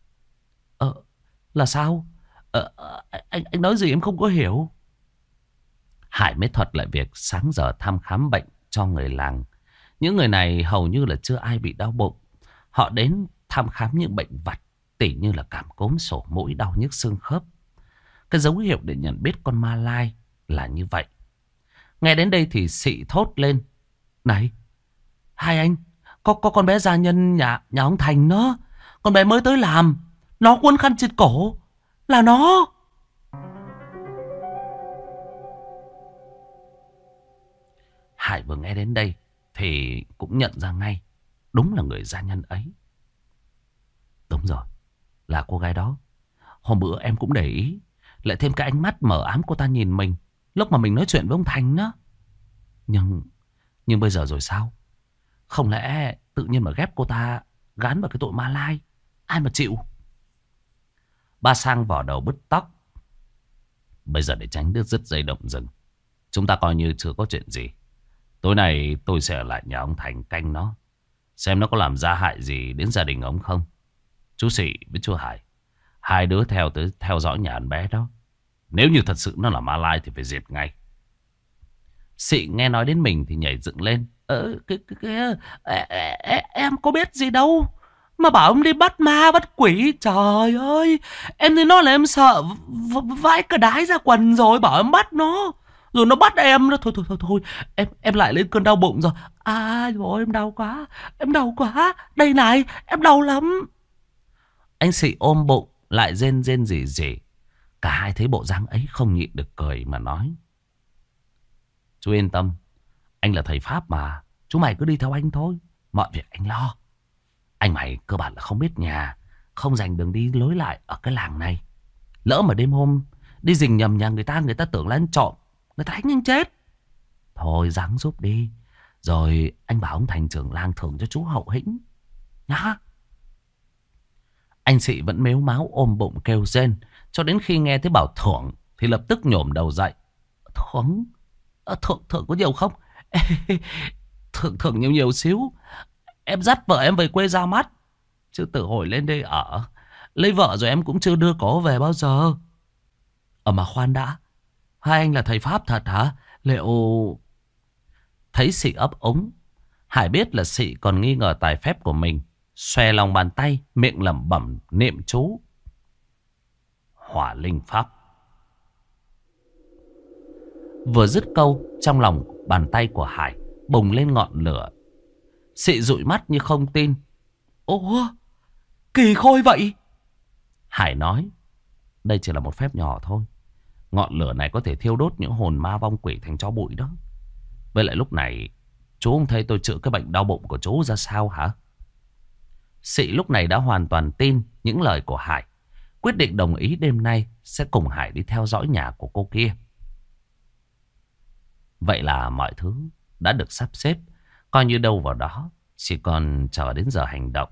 Là sao? Anh nói gì em không có hiểu. Hải mới thuật lại việc sáng giờ thăm khám bệnh cho người làng. Những người này hầu như là chưa ai bị đau bụng. Họ đến thăm khám những bệnh vặt, tỉ như là cảm cúm, sổ mũi, đau nhức xương khớp. Cái dấu hiệu để nhận biết con ma lai là như vậy. Nghe đến đây thì Sị thốt lên. Này, hai anh, Có con bé gia nhân nhà ông Thành đó. Con bé mới tới làm. Nó quấn khăn trên cổ. Là nó. Hải vừa nghe đến đây thì cũng nhận ra ngay. Đúng là người gia nhân ấy. Đúng rồi. Là cô gái đó. Hôm bữa em cũng để ý. Lại thêm cái ánh mắt mờ ám cô ta nhìn mình lúc mà mình nói chuyện với ông Thành đó. Nhưng bây giờ rồi sao? Không lẽ tự nhiên mà ghép cô ta gán vào cái tội ma lai? Ai mà chịu? Ba Sang vò đầu bứt tóc. Bây giờ để tránh đứt dứt dây động rừng, chúng ta coi như chưa có chuyện gì. Tối nay tôi sẽ ở lại nhà ông Thành canh nó, xem nó có làm ra hại gì đến gia đình ông không. Chú Sĩ với chú Hải, hai đứa theo dõi nhà anh bé đó. Nếu như thật sự nó là ma lai thì phải diệt ngay. Sĩ nghe nói đến mình thì nhảy dựng lên. Em có biết gì đâu mà bảo ông đi bắt ma bắt quỷ. Trời ơi, em thấy nó là em sợ vãi cả đái ra quần rồi. Bảo em bắt nó rồi nó bắt em đó. Thôi em lại lên cơn đau bụng rồi. Rồi em đau quá. Em đau quá. Đây này, em đau lắm. Anh Sĩ ôm bụng lại rên rên rỉ rỉ. Cả hai thấy bộ dáng ấy không nhịn được cười mà nói: chú yên tâm, anh là thầy Pháp mà. Chú mày cứ đi theo anh thôi, mọi việc anh lo. Anh mày cơ bản là không biết nhà, không dành đường đi lối lại ở cái làng này. Lỡ mà đêm hôm đi rình nhầm nhà người ta tưởng là anh trộm, người ta đánh anh chết. Thôi ráng giúp đi, rồi anh bảo ông Thành trưởng làng thưởng cho chú hậu hĩnh nhá. Anh Sĩ vẫn mếu máo ôm bụng kêu rên, cho đến khi nghe thấy bảo thưởng thì lập tức nhổm đầu dậy. Thưởng? Thưởng có nhiều không? Thưởng nhiều xíu. Em dắt vợ em về quê ra mắt, chứ từ hồi lên đây ở, lấy vợ rồi em cũng chưa đưa cổ về bao giờ. Mà khoan đã, hai anh là thầy Pháp thật hả? Liệu... Thấy Sĩ ấp úng, Hải biết là Sĩ còn nghi ngờ tài phép của mình. Xòe lòng bàn tay, miệng lẩm bẩm niệm chú: Hỏa linh pháp. Vừa dứt câu, trong lòng bàn tay của Hải bùng lên ngọn lửa. Sĩ dụi mắt như không tin. Ủa, kỳ khôi vậy? Hải nói: đây chỉ là một phép nhỏ thôi. Ngọn lửa này có thể thiêu đốt những hồn ma vong quỷ thành tro bụi đó. Với lại lúc này, chú không thấy tôi chữa cái bệnh đau bụng của chú ra sao hả? Sĩ lúc này đã hoàn toàn tin những lời của Hải, quyết định đồng ý đêm nay sẽ cùng Hải đi theo dõi nhà của cô kia. Vậy là mọi thứ đã được sắp xếp, coi như đâu vào đó, chỉ còn chờ đến giờ hành động.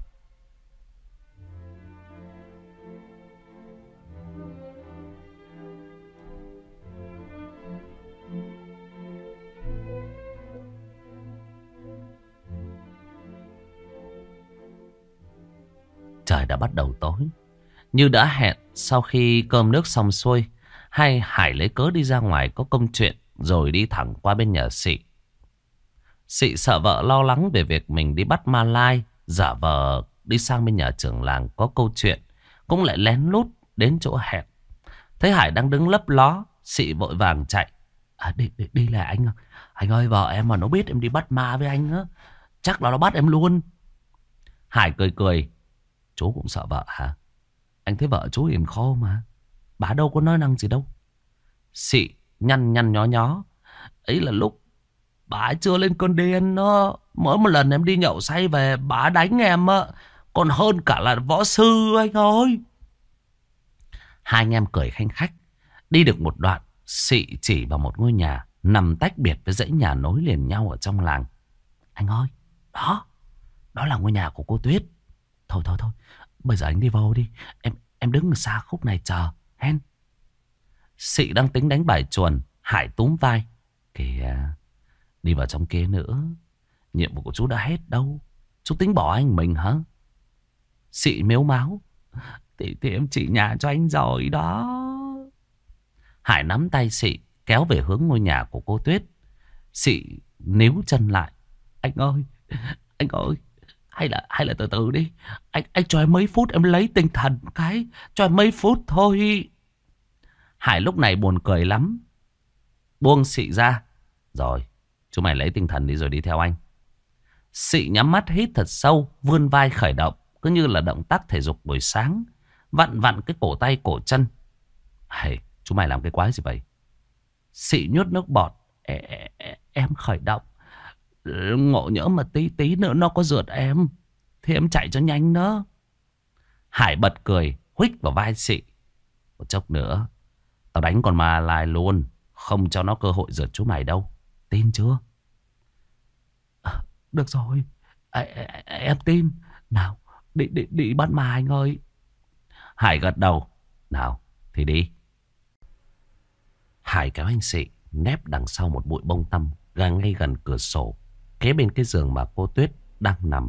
Trời đã bắt đầu tối. Như đã hẹn, sau khi cơm nước xong xuôi, Hải lấy cớ đi ra ngoài có công chuyện, rồi đi thẳng qua bên nhà Sĩ. Sĩ sợ vợ lo lắng về việc mình đi bắt ma lai, giả vờ đi sang bên nhà trưởng làng có câu chuyện, cũng lại lén lút đến chỗ hẹn. Thấy Hải đang đứng lấp ló, Sĩ vội vàng chạy. Đi là anh. Anh ơi, vợ em mà nó biết em đi bắt ma với anh á, chắc là nó bắt em luôn. Hải cười cười: chú cũng sợ vợ hả? Anh thấy vợ chú hiền khô mà, bà đâu có nói năng gì đâu. Sĩ nhăn nhó nhó: ấy là lúc bà chưa lên cơn điên đó. Mỗi một lần em đi nhậu say về, bà đánh em á, còn hơn cả là võ sư anh ơi. Hai anh em cười khanh khách. Đi được một đoạn, Sĩ chỉ vào một ngôi nhà nằm tách biệt với dãy nhà nối liền nhau ở trong làng. Anh ơi, đó là ngôi nhà của cô Tuyết. Thôi, bây giờ anh đi vào đi. Em đứng ở xa khúc này chờ hen. Sĩ đang tính đánh bài chuồn, Hải túm vai: kìa, đi vào trong kia nữa, nhiệm vụ của chú đã hết đâu. Chú tính bỏ anh mình hả? Sĩ mếu máo: Thì em chỉ nhà cho anh rồi đó. Hải nắm tay Sĩ kéo về hướng ngôi nhà của cô Tuyết. Sĩ níu chân lại: anh ơi, hay là từ từ đi. Anh cho em mấy phút em lấy tinh thần cái. Cho em mấy phút thôi. Hải lúc này buồn cười lắm, buông Sĩ ra: rồi, chú mày lấy tinh thần đi rồi đi theo anh. Sị nhắm mắt hít thật sâu, vươn vai khởi động, cứ như là động tác thể dục buổi sáng, vặn vặn cái cổ tay cổ chân. Hey, chúng mày làm cái quái gì vậy? Sị nhốt nước bọt. Em khởi động. Ngộ nhỡ mà tí tí nữa nó có rượt em thì em chạy cho nhanh đó. Hải bật cười, huých vào vai Sị. Một chốc nữa tao đánh con ma lai luôn, không cho nó cơ hội rượt chú mày đâu. Tin chưa? Được rồi, em tin. Nào, đi bắt ma anh ơi. Hải gật đầu. Nào, thì đi. Hải kéo anh Sị nép đằng sau một bụi bông tăm ngay gần cửa sổ, kế bên cái giường mà cô Tuyết đang nằm.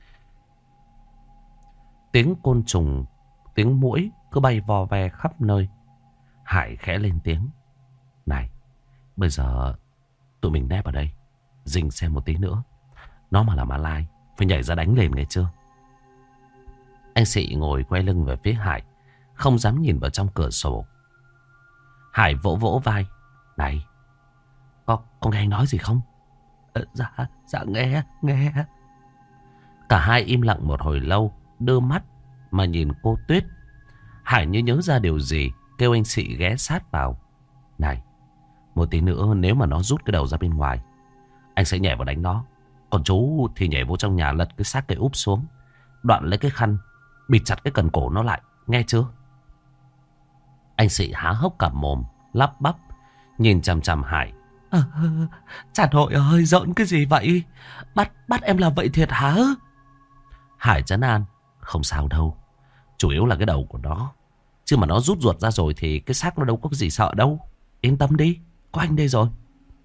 Tiếng côn trùng, tiếng muỗi cứ bay vò ve khắp nơi. Hải khẽ lên tiếng. Này, bây giờ tụi mình nép ở đây, rình xem một tí nữa. Nó mà là ma lai, phải nhảy ra đánh lên nghe chưa? Anh Sị ngồi quay lưng về phía Hải, không dám nhìn vào trong cửa sổ. Hải vỗ vỗ vai. Này, có nghe anh nói gì không? Dạ nghe. Cả hai im lặng một hồi lâu, đưa mắt mà nhìn cô Tuyết. Hải như nhớ ra điều gì, kêu anh Sị ghé sát vào. Này, một tí nữa nếu mà nó rút cái đầu ra bên ngoài, anh sẽ nhảy vào đánh nó. Còn chú thì nhảy vô trong nhà, lật cái xác cây úp xuống, đoạn lấy cái khăn bịt chặt cái cần cổ nó lại, nghe chưa? Anh Sị há hốc cả mồm, lắp bắp nhìn chằm chằm Hải. Chả nội ơi, giỡn cái gì vậy? Bắt em làm vậy thiệt hả? Hải trấn an. Không sao đâu, chủ yếu là cái đầu của nó. Chứ mà nó rút ruột ra rồi thì cái xác nó đâu có gì sợ đâu. Yên tâm đi, có anh đây rồi.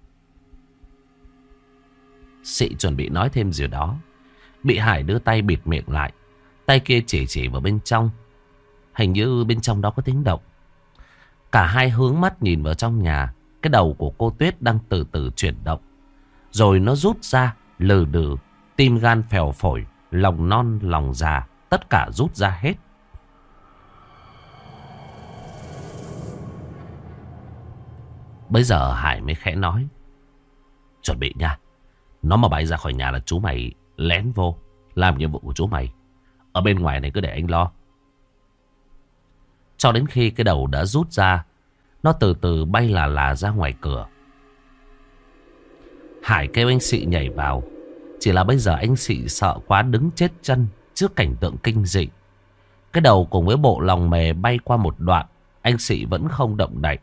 Sị chuẩn bị nói thêm gì đó, bị Hải đưa tay bịt miệng lại. Tay kia chỉ vào bên trong. Hình như bên trong đó có tiếng động. Cả hai hướng mắt nhìn vào trong nhà. Cái đầu của cô Tuyết đang từ từ chuyển động. Rồi nó rút ra lừ đừ. Tim gan phèo phổi, lòng non lòng già, tất cả rút ra hết. Bây giờ Hải mới khẽ nói. Chuẩn bị nha. Nó mà bay ra khỏi nhà là chú mày lén vô làm nhiệm vụ của chú mày. Ở bên ngoài này cứ để anh lo. Cho đến khi cái đầu đã rút ra, nó từ từ bay là ra ngoài cửa. Hải kêu anh Sị nhảy vào. Chỉ là bây giờ anh Sị sợ quá, đứng chết chân trước cảnh tượng kinh dị. Cái đầu cùng với bộ lòng mề bay qua một đoạn, anh Sị vẫn không động đậy.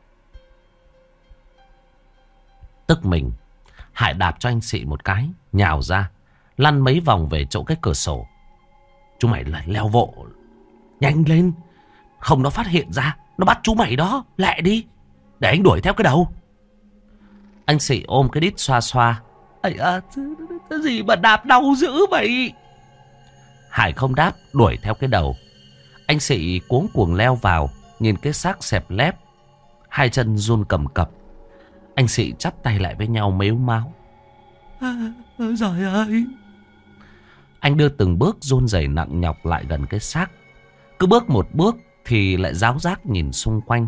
Tức mình, Hải đạp cho anh Sị một cái, nhào ra, lăn mấy vòng về chỗ cái cửa sổ. Chú mày lại leo vộ, nhanh lên, không nó phát hiện ra, nó bắt chú mày đó, lẹ đi, để anh đuổi theo cái đầu. Anh Sị ôm cái đít xoa xoa. Cái gì mà đạp đau dữ vậy? Hải không đáp, đuổi theo cái đầu. Anh Sị cuống cuồng leo vào, nhìn cái xác xẹp lép, hai chân run cầm cập. Anh Sị chắp tay lại với nhau mếu máo. Trời ơi! Anh đưa từng bước run rẩy nặng nhọc lại gần cái xác. Cứ bước một bước thì lại ráo rác nhìn xung quanh.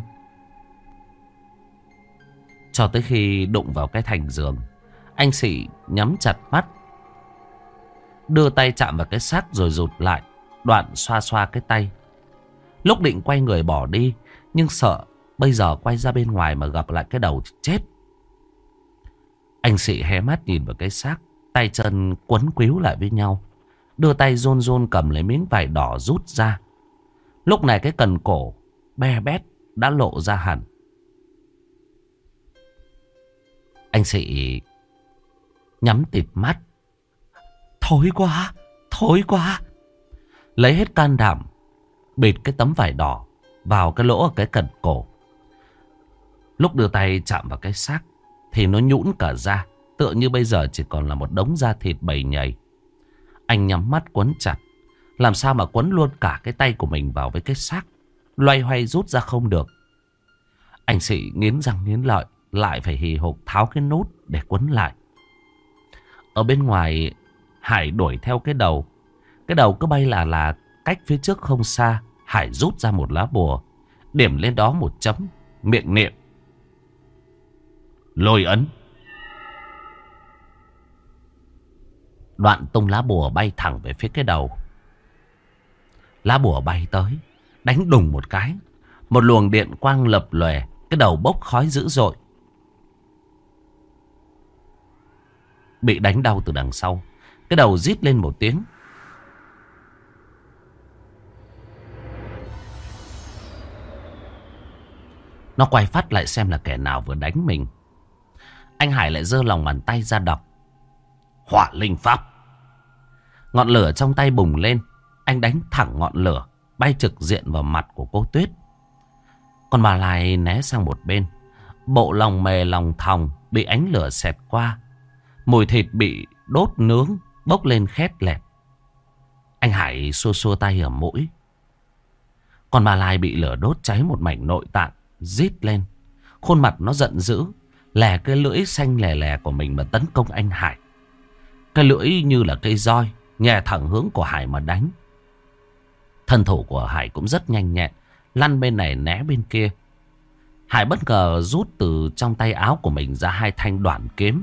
Cho tới khi đụng vào cái thành giường, anh Sị nhắm chặt mắt, đưa tay chạm vào cái xác rồi rụt lại, đoạn xoa xoa cái tay. Lúc định quay người bỏ đi, nhưng sợ bây giờ quay ra bên ngoài mà gặp lại cái đầu thì chết. Anh Sị hé mắt nhìn vào cái xác, tay chân quấn quíu lại với nhau, đưa tay run run cầm lấy miếng vải đỏ rút ra. Lúc này cái cần cổ be bét đã lộ ra hẳn. Anh Sị nhắm tịt mắt. Thối quá. Lấy hết can đảm, bịt cái tấm vải đỏ vào cái lỗ ở cái cần cổ. Lúc đưa tay chạm vào cái xác thì nó nhũn cả ra, tựa như bây giờ chỉ còn là một đống da thịt bầy nhầy. Anh nhắm mắt quấn chặt, làm sao mà quấn luôn cả cái tay của mình vào với cái xác, loay hoay rút ra không được. Anh Sị nghiến răng nghiến lợi, lại phải hì hục tháo cái nút để quấn lại. Ở bên ngoài, Hải đuổi theo cái đầu. Cái đầu cứ bay là cách phía trước không xa. Hải rút ra một lá bùa, điểm lên đó một chấm, miệng niệm: Lôi ấn. Đoạn tung lá bùa bay thẳng về phía cái đầu. Lá bùa bay tới, đánh đùng một cái. Một luồng điện quang lập lòe, cái đầu bốc khói dữ dội. Bị đánh đau từ đằng sau, cái đầu rít lên một tiếng. Nó quay phát lại xem là kẻ nào vừa đánh mình. Anh Hải lại giơ lòng bàn tay ra đọc: Hỏa linh pháp. Ngọn lửa trong tay bùng lên. Anh đánh thẳng ngọn lửa, bay trực diện vào mặt của cô Tuyết. Còn bà lại né sang một bên. Bộ lòng mề lòng thòng bị ánh lửa xẹt qua. Mùi thịt bị đốt nướng bốc lên khét lẹt. Anh Hải xua xua tay ở mũi. Còn bà Lai bị lửa đốt cháy một mảnh nội tạng, rít lên. Khuôn mặt nó giận dữ, lè cái lưỡi xanh lè lè của mình mà tấn công anh Hải. Cái lưỡi như là cây roi, nhè thẳng hướng của Hải mà đánh. Thân thủ của Hải cũng rất nhanh nhẹn, lăn bên này né bên kia. Hải bất ngờ rút từ trong tay áo của mình ra 2 thanh đoạn kiếm,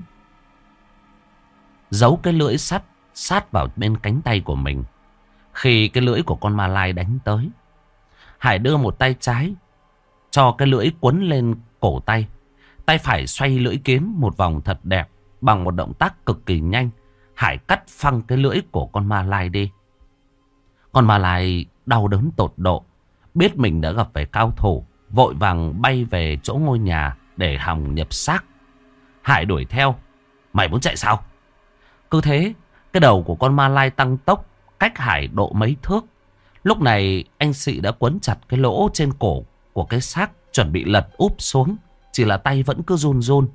giấu cái lưỡi sắt sát vào bên cánh tay của mình. Khi cái lưỡi của con ma lai đánh tới, Hải đưa một tay trái cho cái lưỡi quấn lên cổ tay. Tay phải xoay lưỡi kiếm một vòng thật đẹp. Bằng một động tác cực kỳ nhanh, Hải cắt phăng cái lưỡi của con ma lai đi. Con ma lai đau đớn tột độ, biết mình đã gặp phải cao thủ, vội vàng bay về chỗ ngôi nhà để hòng nhập xác. Hải đuổi theo: Mày muốn chạy sao? Cứ thế, cái đầu của con ma lai tăng tốc, cách Hải độ mấy thước. Lúc này anh Sị đã quấn chặt cái lỗ trên cổ của cái xác, chuẩn bị lật úp xuống. Chỉ là tay vẫn cứ run run.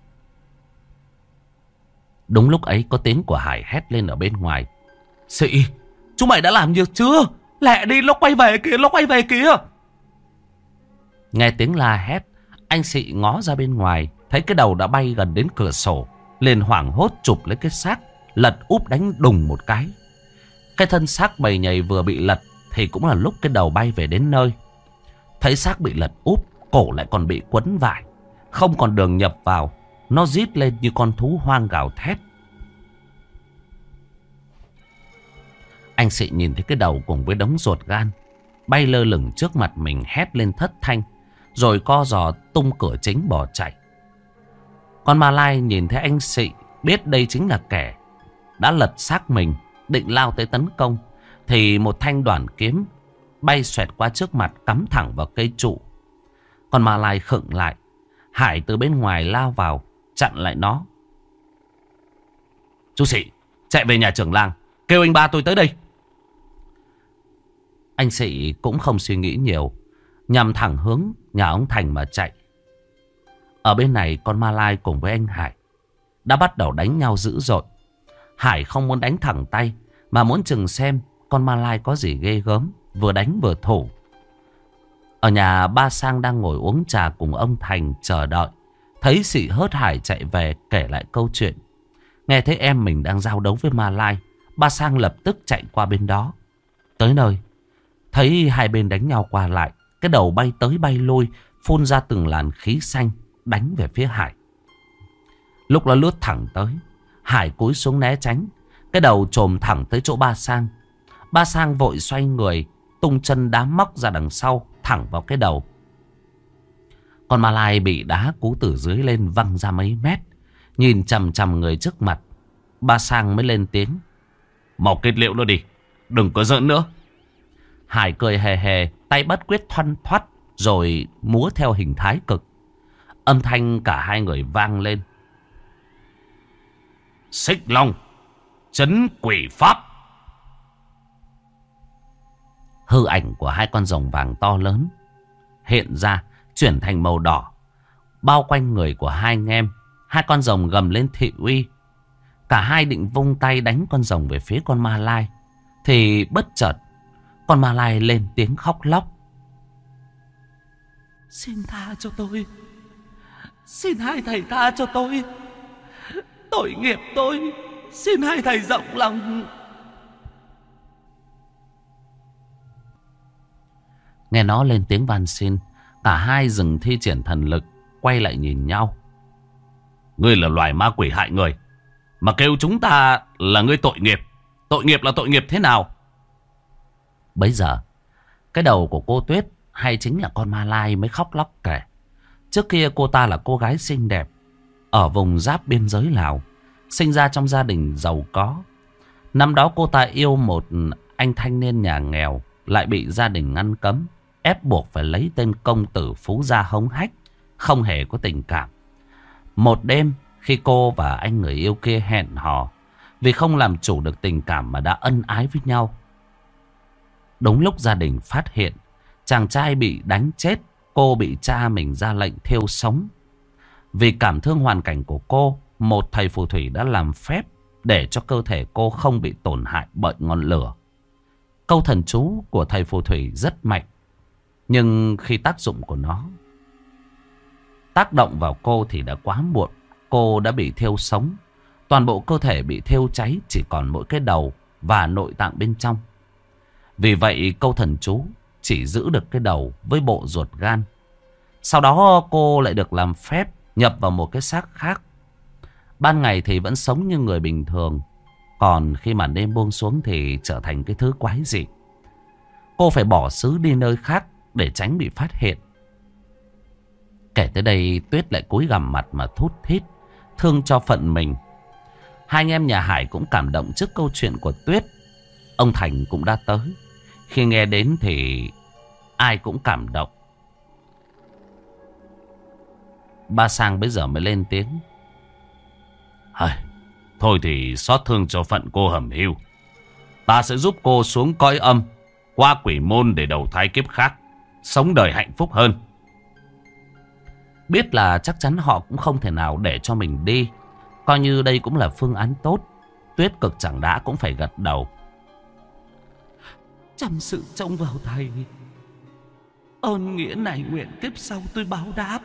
Đúng lúc ấy có tiếng của Hải hét lên ở bên ngoài: Sị, chúng mày đã làm việc chưa? Lẹ đi, nó quay về kìa, nó quay về kìa. Nghe tiếng la hét, anh Sị ngó ra bên ngoài, thấy cái đầu đã bay gần đến cửa sổ, liền hoảng hốt chụp lấy cái xác, lật úp đánh đùng một cái. Cái thân xác bầy nhầy vừa bị lật thì cũng là lúc cái đầu bay về đến nơi. Thấy xác bị lật úp, cổ lại còn bị quấn vải, không còn đường nhập vào. Nó rít lên như con thú hoang gào thét. Anh Sị nhìn thấy cái đầu cùng với đống ruột gan bay lơ lửng trước mặt mình, hét lên thất thanh, rồi co giò tung cửa chính bỏ chạy. Con ma lai nhìn thấy anh Sị, biết đây chính là kẻ đã lật xác mình, định lao tới tấn công, thì một thanh đoản kiếm bay xoẹt qua trước mặt, cắm thẳng vào cây trụ. Con ma lai khựng lại. Hải từ bên ngoài lao vào, chặn lại nó. Chú Sị, chạy về nhà trưởng làng, kêu anh ba tôi tới đây. Anh Sị cũng không suy nghĩ nhiều, nhằm thẳng hướng nhà ông Thành mà chạy. Ở bên này con ma lai cùng với anh Hải đã bắt đầu đánh nhau dữ dội. Hải không muốn đánh thẳng tay, mà muốn chừng xem con ma lai có gì ghê gớm, vừa đánh vừa thủ. Ở nhà ba Sang đang ngồi uống trà cùng ông Thành chờ đợi, thấy Sị hớt Hải chạy về kể lại câu chuyện. Nghe thấy em mình đang giao đấu với ma lai, ba Sang lập tức chạy qua bên đó. Tới nơi, thấy hai bên đánh nhau qua lại, cái đầu bay tới bay lui, phun ra từng làn khí xanh, đánh về phía Hải. Lúc nó lướt thẳng tới, Hải cúi xuống né tránh, cái đầu chồm thẳng tới chỗ ba Sang. Ba Sang vội xoay người, tung chân đá móc ra đằng sau, thẳng vào cái đầu. Con ma lai bị đá cú từ dưới lên văng ra mấy mét, nhìn chằm chằm người trước mặt. Ba Sang mới lên tiếng: Mau kết liễu nó đi, đừng có giỡn nữa. Hải cười hề hề, tay bắt quyết thoăn thoắt, rồi múa theo hình thái cực. Âm thanh cả hai người vang lên: Xích Long, trấn quỷ pháp. Hư ảnh của hai con rồng vàng to lớn hiện ra, chuyển thành màu đỏ, bao quanh người của hai anh em. Hai con rồng gầm lên thị uy. Cả hai định vung tay đánh con rồng về phía con ma lai, thì bất chợt con ma lai lên tiếng khóc lóc: Xin tha cho tôi, xin hai thầy tha cho tôi, tội nghiệp tôi, xin hai thầy rộng lòng. Nghe nó lên tiếng van xin, cả hai dừng thi triển thần lực, quay lại nhìn nhau. Ngươi là loài ma quỷ hại người, mà kêu chúng ta là người tội nghiệp. Tội nghiệp là tội nghiệp thế nào? Bây giờ cái đầu của cô Tuyết hay chính là con Ma Lai mới khóc lóc kể. Trước kia cô ta là cô gái xinh đẹp ở vùng giáp biên giới Lào, sinh ra trong gia đình giàu có. Năm đó cô ta yêu một anh thanh niên nhà nghèo, lại bị gia đình ngăn cấm, ép buộc phải lấy tên công tử phú gia hống hách, không hề có tình cảm. Một đêm khi cô và anh người yêu kia hẹn hò, vì không làm chủ được tình cảm mà đã ân ái với nhau. Đúng lúc gia đình phát hiện chàng trai bị đánh chết, cô bị cha mình ra lệnh thiêu sống. Vì cảm thương hoàn cảnh của cô, một thầy phù thủy đã làm phép để cho cơ thể cô không bị tổn hại bởi ngọn lửa. Câu thần chú của thầy phù thủy rất mạnh, nhưng khi tác dụng của nó tác động vào cô thì đã quá muộn. Cô đã bị thiêu sống. Toàn bộ cơ thể bị thiêu cháy, chỉ còn mỗi cái đầu và nội tạng bên trong. Vì vậy câu thần chú chỉ giữ được cái đầu với bộ ruột gan. Sau đó cô lại được làm phép nhập vào một cái xác khác. Ban ngày thì vẫn sống như người bình thường, còn khi màn đêm buông xuống thì trở thành cái thứ quái dị. Cô phải bỏ xứ đi nơi khác để tránh bị phát hiện. Kể tới đây Tuyết lại cúi gằm mặt mà thút thít, thương cho phận mình. Hai anh em nhà Hải cũng cảm động trước câu chuyện của Tuyết. Ông Thành cũng đã tới. Khi nghe đến thì ai cũng cảm động. Ba Sang bây giờ mới lên tiếng. Thôi thì xót thương cho phận cô hầm hiu. Ta sẽ giúp cô xuống cõi âm, qua quỷ môn để đầu thai kiếp khác, sống đời hạnh phúc hơn. Biết là chắc chắn họ cũng không thể nào để cho mình đi, coi như đây cũng là phương án tốt, Tuyết cực chẳng đã cũng phải gật đầu. Chăm sự trông vào thầy, ơn nghĩa này nguyện kiếp sau tôi báo đáp.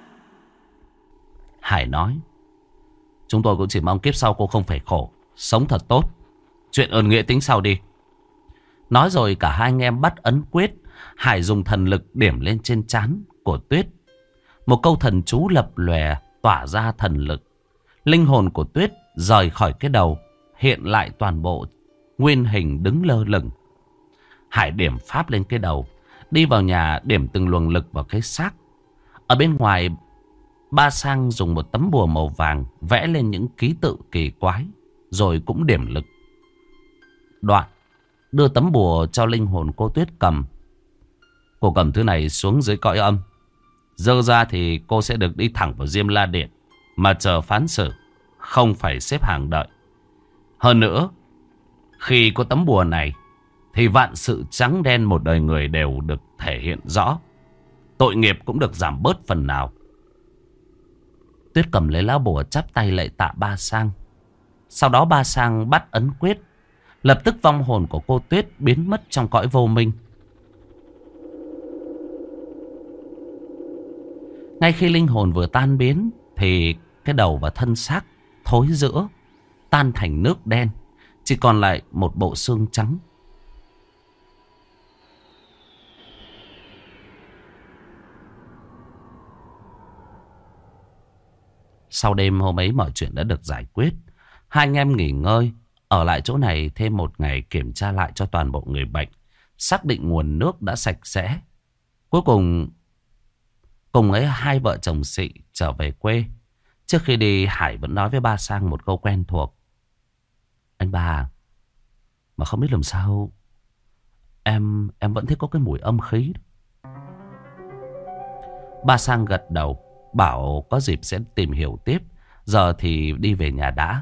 Hải nói, chúng tôi cũng chỉ mong kiếp sau cô không phải khổ, sống thật tốt. Chuyện ơn nghĩa tính sau đi. Nói rồi cả hai anh em bắt ấn quyết. Hải dùng thần lực điểm lên trên trán của Tuyết. Một câu thần chú lập lòe tỏa ra thần lực. Linh hồn của Tuyết rời khỏi cái đầu, hiện lại toàn bộ nguyên hình đứng lơ lửng. Hải điểm pháp lên cái đầu, đi vào nhà điểm từng luồng lực vào cái xác. Ở bên ngoài, Ba Sang dùng một tấm bùa màu vàng vẽ lên những ký tự kỳ quái, rồi cũng điểm lực. Đoạn đưa tấm bùa cho linh hồn cô Tuyết cầm. Cô cầm thứ này xuống dưới cõi âm, dơ ra thì cô sẽ được đi thẳng vào Diêm La Điện mà chờ phán xử, không phải xếp hàng đợi. Hơn nữa, khi có tấm bùa này thì vạn sự trắng đen một đời người đều được thể hiện rõ. Tội nghiệp cũng được giảm bớt phần nào. Tuyết cầm lấy lá bùa chắp tay lạy tạ Ba Sang. Sau đó Ba Sang bắt ấn quyết. Lập tức vong hồn của cô Tuyết biến mất trong cõi vô minh. Ngay khi linh hồn vừa tan biến thì cái đầu và thân xác thối rữa, tan thành nước đen, chỉ còn lại một bộ xương trắng. Sau đêm hôm ấy mọi chuyện đã được giải quyết. Hai anh em nghỉ ngơi, ở lại chỗ này thêm một ngày kiểm tra lại cho toàn bộ người bệnh, xác định nguồn nước đã sạch sẽ. Cuối cùng ấy hai vợ chồng Sị trở về quê. Trước khi đi, Hải vẫn nói với Ba Sang một câu quen thuộc. Anh ba, mà không biết làm sao em vẫn thấy có cái mùi âm khí. Ba Sang gật đầu, bảo có dịp sẽ tìm hiểu tiếp. Giờ thì đi về nhà đã.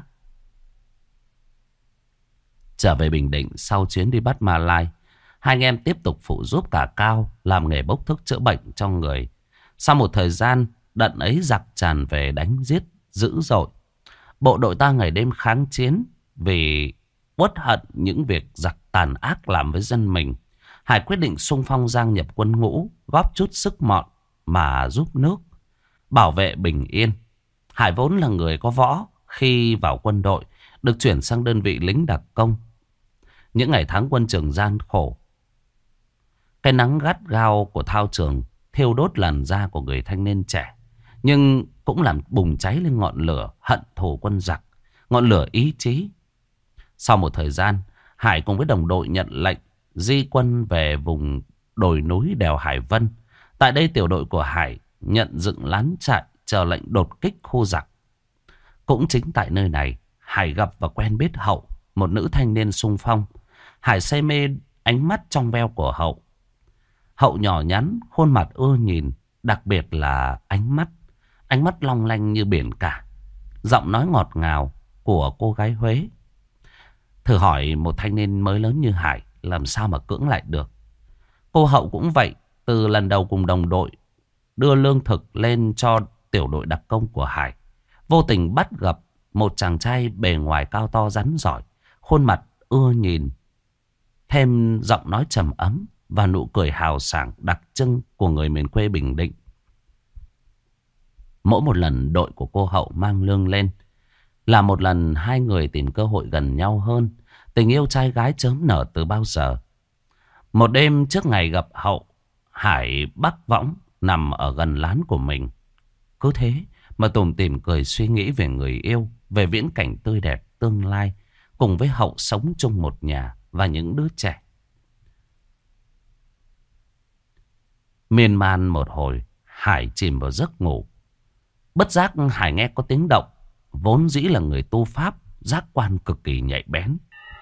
Trở về Bình Định sau chuyến đi bắt Ma Lai, hai anh em tiếp tục phụ giúp cả Cao làm nghề bốc thuốc chữa bệnh cho người. Sau một thời gian, đận ấy giặc tràn về đánh giết dữ dội. Bộ đội ta ngày đêm kháng chiến vì uất hận những việc giặc tàn ác làm với dân mình. Hải quyết định xung phong Giang nhập quân ngũ, góp chút sức mọn mà giúp nước, bảo vệ bình yên. Hải vốn là người có võ, khi vào quân đội được chuyển sang đơn vị lính đặc công. Những ngày tháng quân trường gian khổ, cái nắng gắt gao của thao trường thiêu đốt làn da của người thanh niên trẻ, nhưng cũng làm bùng cháy lên ngọn lửa hận thù quân giặc. ngọn lửa ý chí. Sau một thời gian, Hải cùng với đồng đội nhận lệnh di quân về vùng đồi núi đèo Hải Vân. Tại đây tiểu đội của Hải nhận dựng lán trại chờ lệnh đột kích khu giặc. Cũng chính tại nơi này, Hải gặp và quen biết Hậu, một nữ thanh niên xung phong. Hải say mê ánh mắt trong veo của Hậu. Hậu nhỏ nhắn, khuôn mặt ưa nhìn, đặc biệt là ánh mắt long lanh như biển cả. Giọng nói ngọt ngào của cô gái Huế. Thử hỏi một thanh niên mới lớn như Hải làm sao mà cưỡng lại được. Cô Hậu cũng vậy, từ lần đầu cùng đồng đội đưa lương thực lên cho tiểu đội đặc công của Hải, vô tình bắt gặp một chàng trai bề ngoài cao to rắn giỏi, khuôn mặt ưa nhìn, thêm giọng nói trầm ấm và nụ cười hào sảng đặc trưng của người miền quê Bình Định. Mỗi một lần đội của cô Hậu mang lương lên là một lần hai người tìm cơ hội gần nhau hơn. Tình yêu trai gái chớm nở từ bao giờ. Một đêm trước ngày gặp Hậu, Hải bắc võng nằm ở gần lán của mình. Cứ thế mà tủm tỉm cười suy nghĩ về người yêu, về viễn cảnh tươi đẹp tương lai, cùng với Hậu sống chung một nhà và những đứa trẻ. Miên man một hồi, Hải chìm vào giấc ngủ. Bất giác Hải nghe có tiếng động. Vốn dĩ là người tu pháp, giác quan cực kỳ nhạy bén.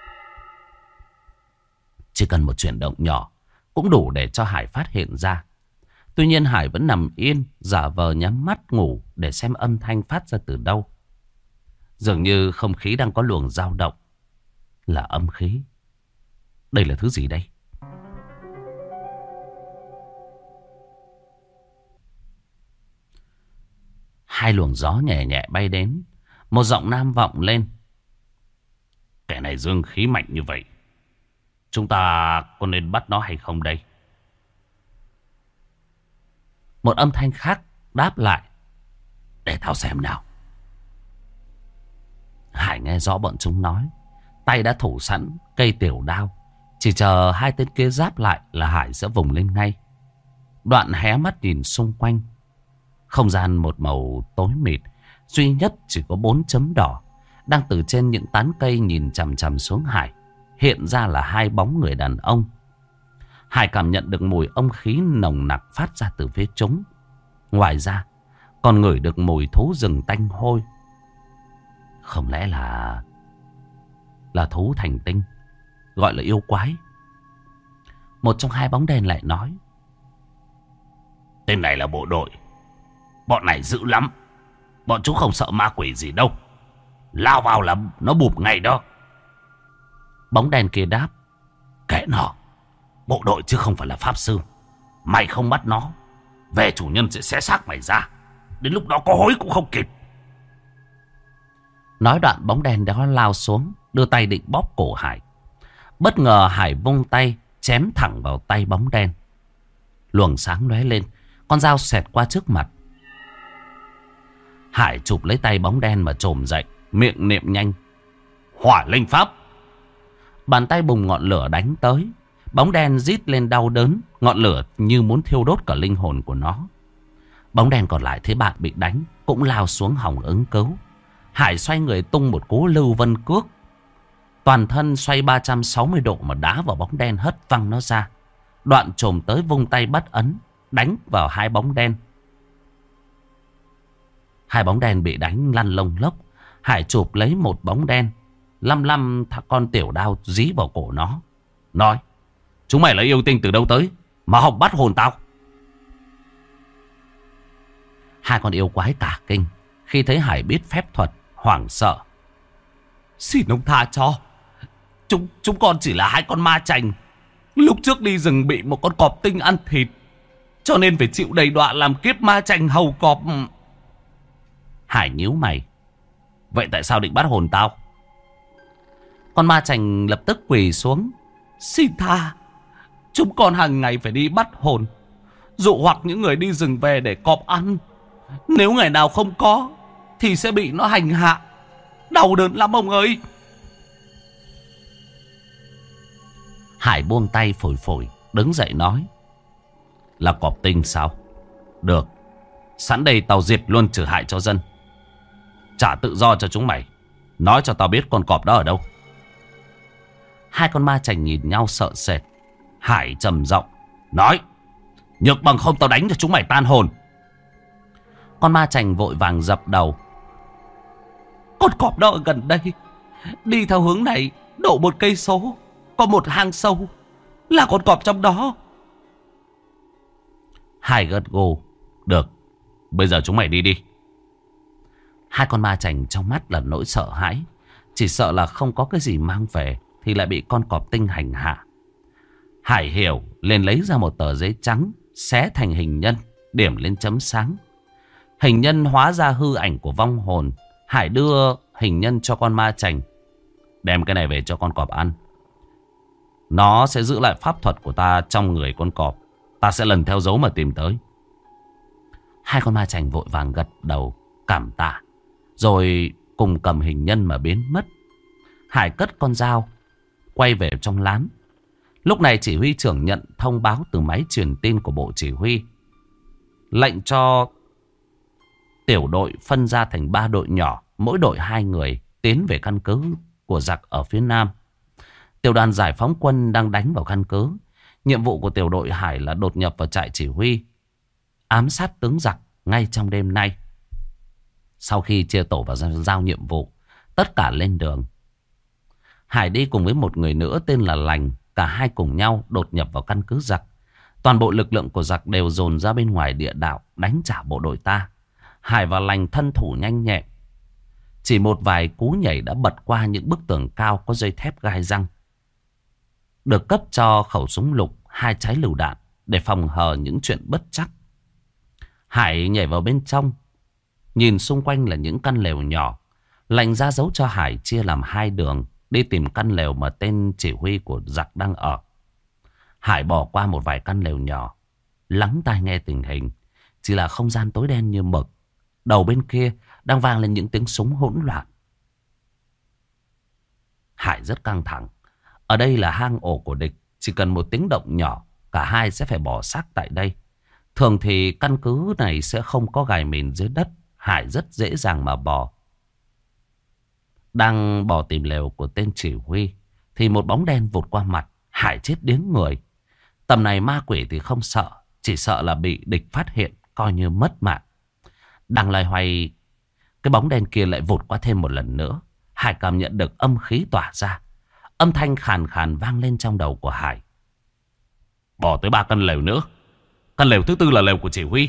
Chỉ cần một chuyển động nhỏ cũng đủ để cho Hải phát hiện ra. Tuy nhiên Hải vẫn nằm yên, giả vờ nhắm mắt ngủ để xem âm thanh phát ra từ đâu. Dường như không khí đang có luồng dao động. Là âm khí. Đây là thứ gì đây? Hai luồng gió nhẹ nhẹ bay đến. Một giọng nam vọng lên. Kẻ này dương khí mạnh như vậy, chúng ta có nên bắt nó hay không đây? Một âm thanh khác đáp lại. Để tao xem nào. Hải nghe rõ bọn chúng nói. Tay đã thủ sẵn cây tiểu đao. Chỉ chờ hai tên kia giáp lại là Hải sẽ vùng lên ngay. Đoạn hé mắt nhìn xung quanh. Không gian một màu tối mịt. Duy nhất chỉ có 4 chấm đỏ đang từ trên những tán cây nhìn chằm chằm xuống Hải. Hiện ra là hai bóng người đàn ông. Hải cảm nhận được mùi âm khí nồng nặc phát ra từ phía chúng. Ngoài ra còn ngửi được mùi thú rừng tanh hôi. Không lẽ là thú thành tinh, gọi là yêu quái? Một trong hai bóng đen lại nói. Tên này là bộ đội. Bọn này dữ lắm. Bọn chúng không sợ ma quỷ gì đâu. Lao vào là nó bụp ngay đó. Bóng đen kia đáp. Kệ nó. Bộ đội chứ không phải là pháp sư. Mày không bắt nó, về chủ nhân sẽ xé xác mày ra. Đến lúc đó có hối cũng không kịp. Nói đoạn bóng đen đó lao xuống, đưa tay định bóp cổ Hải. Bất ngờ Hải vung tay chém thẳng vào tay bóng đen. Luồng sáng lóe lên, con dao xẹt qua trước mặt. Hải chụp lấy tay bóng đen mà trồm dậy, miệng niệm nhanh. Hỏa linh pháp. Bàn tay bùng ngọn lửa đánh tới. Bóng đen rít lên đau đớn. Ngọn lửa như muốn thiêu đốt cả linh hồn của nó. Bóng đen còn lại thấy bạn bị đánh, cũng lao xuống hòng ứng cứu. Hải xoay người tung một cú lưu vân cước. Toàn thân xoay 360 độ mà đá vào bóng đen, hất văng nó ra. Đoạn trồm tới vung tay bắt ấn, đánh vào hai bóng đen. Hai bóng đen bị đánh lăn lông lốc. Hải chụp lấy một bóng đen, lăm con tiểu đao dí vào cổ nó. Nói, chúng mày là yêu tinh từ đâu tới mà học bắt hồn tao? Hai con yêu quái cả kinh khi thấy Hải biết phép thuật, hoảng sợ. Xin ông tha cho. Chúng con chỉ là hai con ma chành. Lúc trước đi rừng bị một con cọp tinh ăn thịt, cho nên phải chịu đầy đọa làm kiếp ma chành hầu cọp. Hải nhíu mày. Vậy tại sao định bắt hồn tao? Con ma chành lập tức quỳ xuống. Xin tha. Chúng con hàng ngày phải đi bắt hồn, dụ hoặc những người đi rừng về để cọp ăn. Nếu ngày nào không có thì sẽ bị nó hành hạ. Đau đớn lắm ông ơi. Hải buông tay phổi phổi, đứng dậy nói. Là cọp tinh sao? Được, sẵn đây tao diệt luôn trừ hại cho dân, trả tự do cho chúng mày. Nói cho tao biết con cọp đó ở đâu. Hai con ma chành nhìn nhau sợ sệt. Hải trầm giọng nói: Nhược bằng không tao đánh cho chúng mày tan hồn. Con ma chành vội vàng dập đầu: Con cọp đó ở gần đây. Đi theo hướng này độ 1 cây số có một hang sâu, là con cọp trong đó. Hải gật gù: Được, bây giờ chúng mày đi đi. Hai con ma chành trong mắt là nỗi sợ hãi. Chỉ sợ là không có cái gì mang về thì lại bị con cọp tinh hành hạ. Hải hiểu, liền lấy ra một tờ giấy trắng, xé thành hình nhân, điểm lên chấm sáng. Hình nhân hóa ra hư ảnh của vong hồn. Hải đưa hình nhân cho con ma chành: Đem cái này về cho con cọp ăn. Nó sẽ giữ lại pháp thuật của ta trong người con cọp. Ta sẽ lần theo dấu mà tìm tới. Hai con ma chành vội vàng gật đầu cảm tạ, rồi cùng cầm hình nhân mà biến mất. Hải cất con dao, quay về trong lán. Lúc này chỉ huy trưởng nhận thông báo từ máy truyền tin của bộ chỉ huy, lệnh cho tiểu đội phân ra thành 3 đội nhỏ, mỗi đội 2 người, tiến về căn cứ của giặc ở phía nam. Tiểu đoàn giải phóng quân đang đánh vào căn cứ. Nhiệm vụ của tiểu đội Hải là đột nhập vào trại chỉ huy, ám sát tướng giặc ngay trong đêm nay. Sau khi chia tổ và giao nhiệm vụ, tất cả lên đường. Hải đi cùng với một người nữa tên là Lành. Cả hai cùng nhau đột nhập vào căn cứ giặc. Toàn bộ lực lượng của giặc đều dồn ra bên ngoài địa đạo đánh trả bộ đội ta. Hải và Lành thân thủ nhanh nhẹn, chỉ một vài cú nhảy đã bật qua những bức tường cao có dây thép gai răng. Được cấp cho khẩu súng lục, 2 trái lựu đạn để phòng hờ những chuyện bất trắc. Hải nhảy vào bên trong, nhìn xung quanh là những căn lều nhỏ. Lành ra dấu cho Hải chia làm 2 đường, đi tìm căn lều mà tên chỉ huy của giặc đang ở. Hải bỏ qua một vài căn lều nhỏ, lắng tai nghe tình hình. Chỉ là không gian tối đen như mực. Đầu bên kia đang vang lên những tiếng súng hỗn loạn. Hải rất căng thẳng. Ở đây là hang ổ của địch. Chỉ cần một tiếng động nhỏ, cả hai sẽ phải bỏ xác tại đây. Thường thì căn cứ này sẽ không có gài mìn dưới đất. Hải rất dễ dàng mà bò. Đang bò tìm lều của tên chỉ huy thì một bóng đen vụt qua mặt. Hải chết điếng người. Tầm này ma quỷ thì không sợ, chỉ sợ là bị địch phát hiện, coi như mất mạng. Đang loay hoay, cái bóng đen kia lại vụt qua thêm một lần nữa. Hải cảm nhận được âm khí tỏa ra. Âm thanh khàn khàn vang lên trong đầu của Hải: Bỏ tới 3 căn lều nữa. Căn lều thứ 4 là lều của chỉ huy.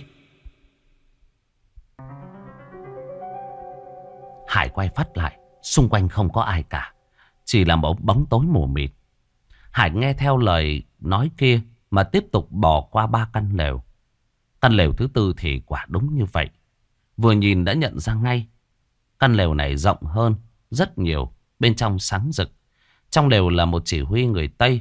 Hải quay phát lại, xung quanh không có ai cả, chỉ là một bóng tối mù mịt. Hải nghe theo lời nói kia mà tiếp tục bò qua 3 căn lều. Căn lều thứ 4 thì quả đúng như vậy. Vừa nhìn đã nhận ra ngay. Căn lều này rộng hơn rất nhiều, bên trong sáng rực. Trong lều là một chỉ huy người Tây.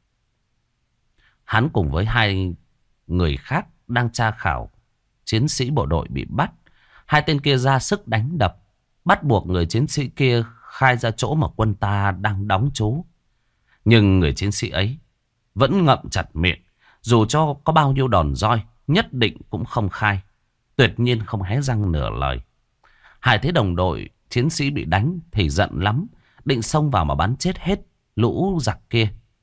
Hắn cùng với 2 người khác đang tra khảo chiến sĩ bộ đội bị bắt. 2 tên kia ra sức đánh đập, bắt buộc người chiến sĩ kia khai ra chỗ mà quân ta đang đóng trú. Nhưng người chiến sĩ ấy vẫn ngậm chặt miệng. Dù cho có bao nhiêu đòn roi, nhất định cũng không khai. Tuyệt nhiên không hé răng nửa lời. Hải thấy đồng đội chiến sĩ bị đánh thì giận lắm, định xông vào mà bắn chết hết lũ giặc kia.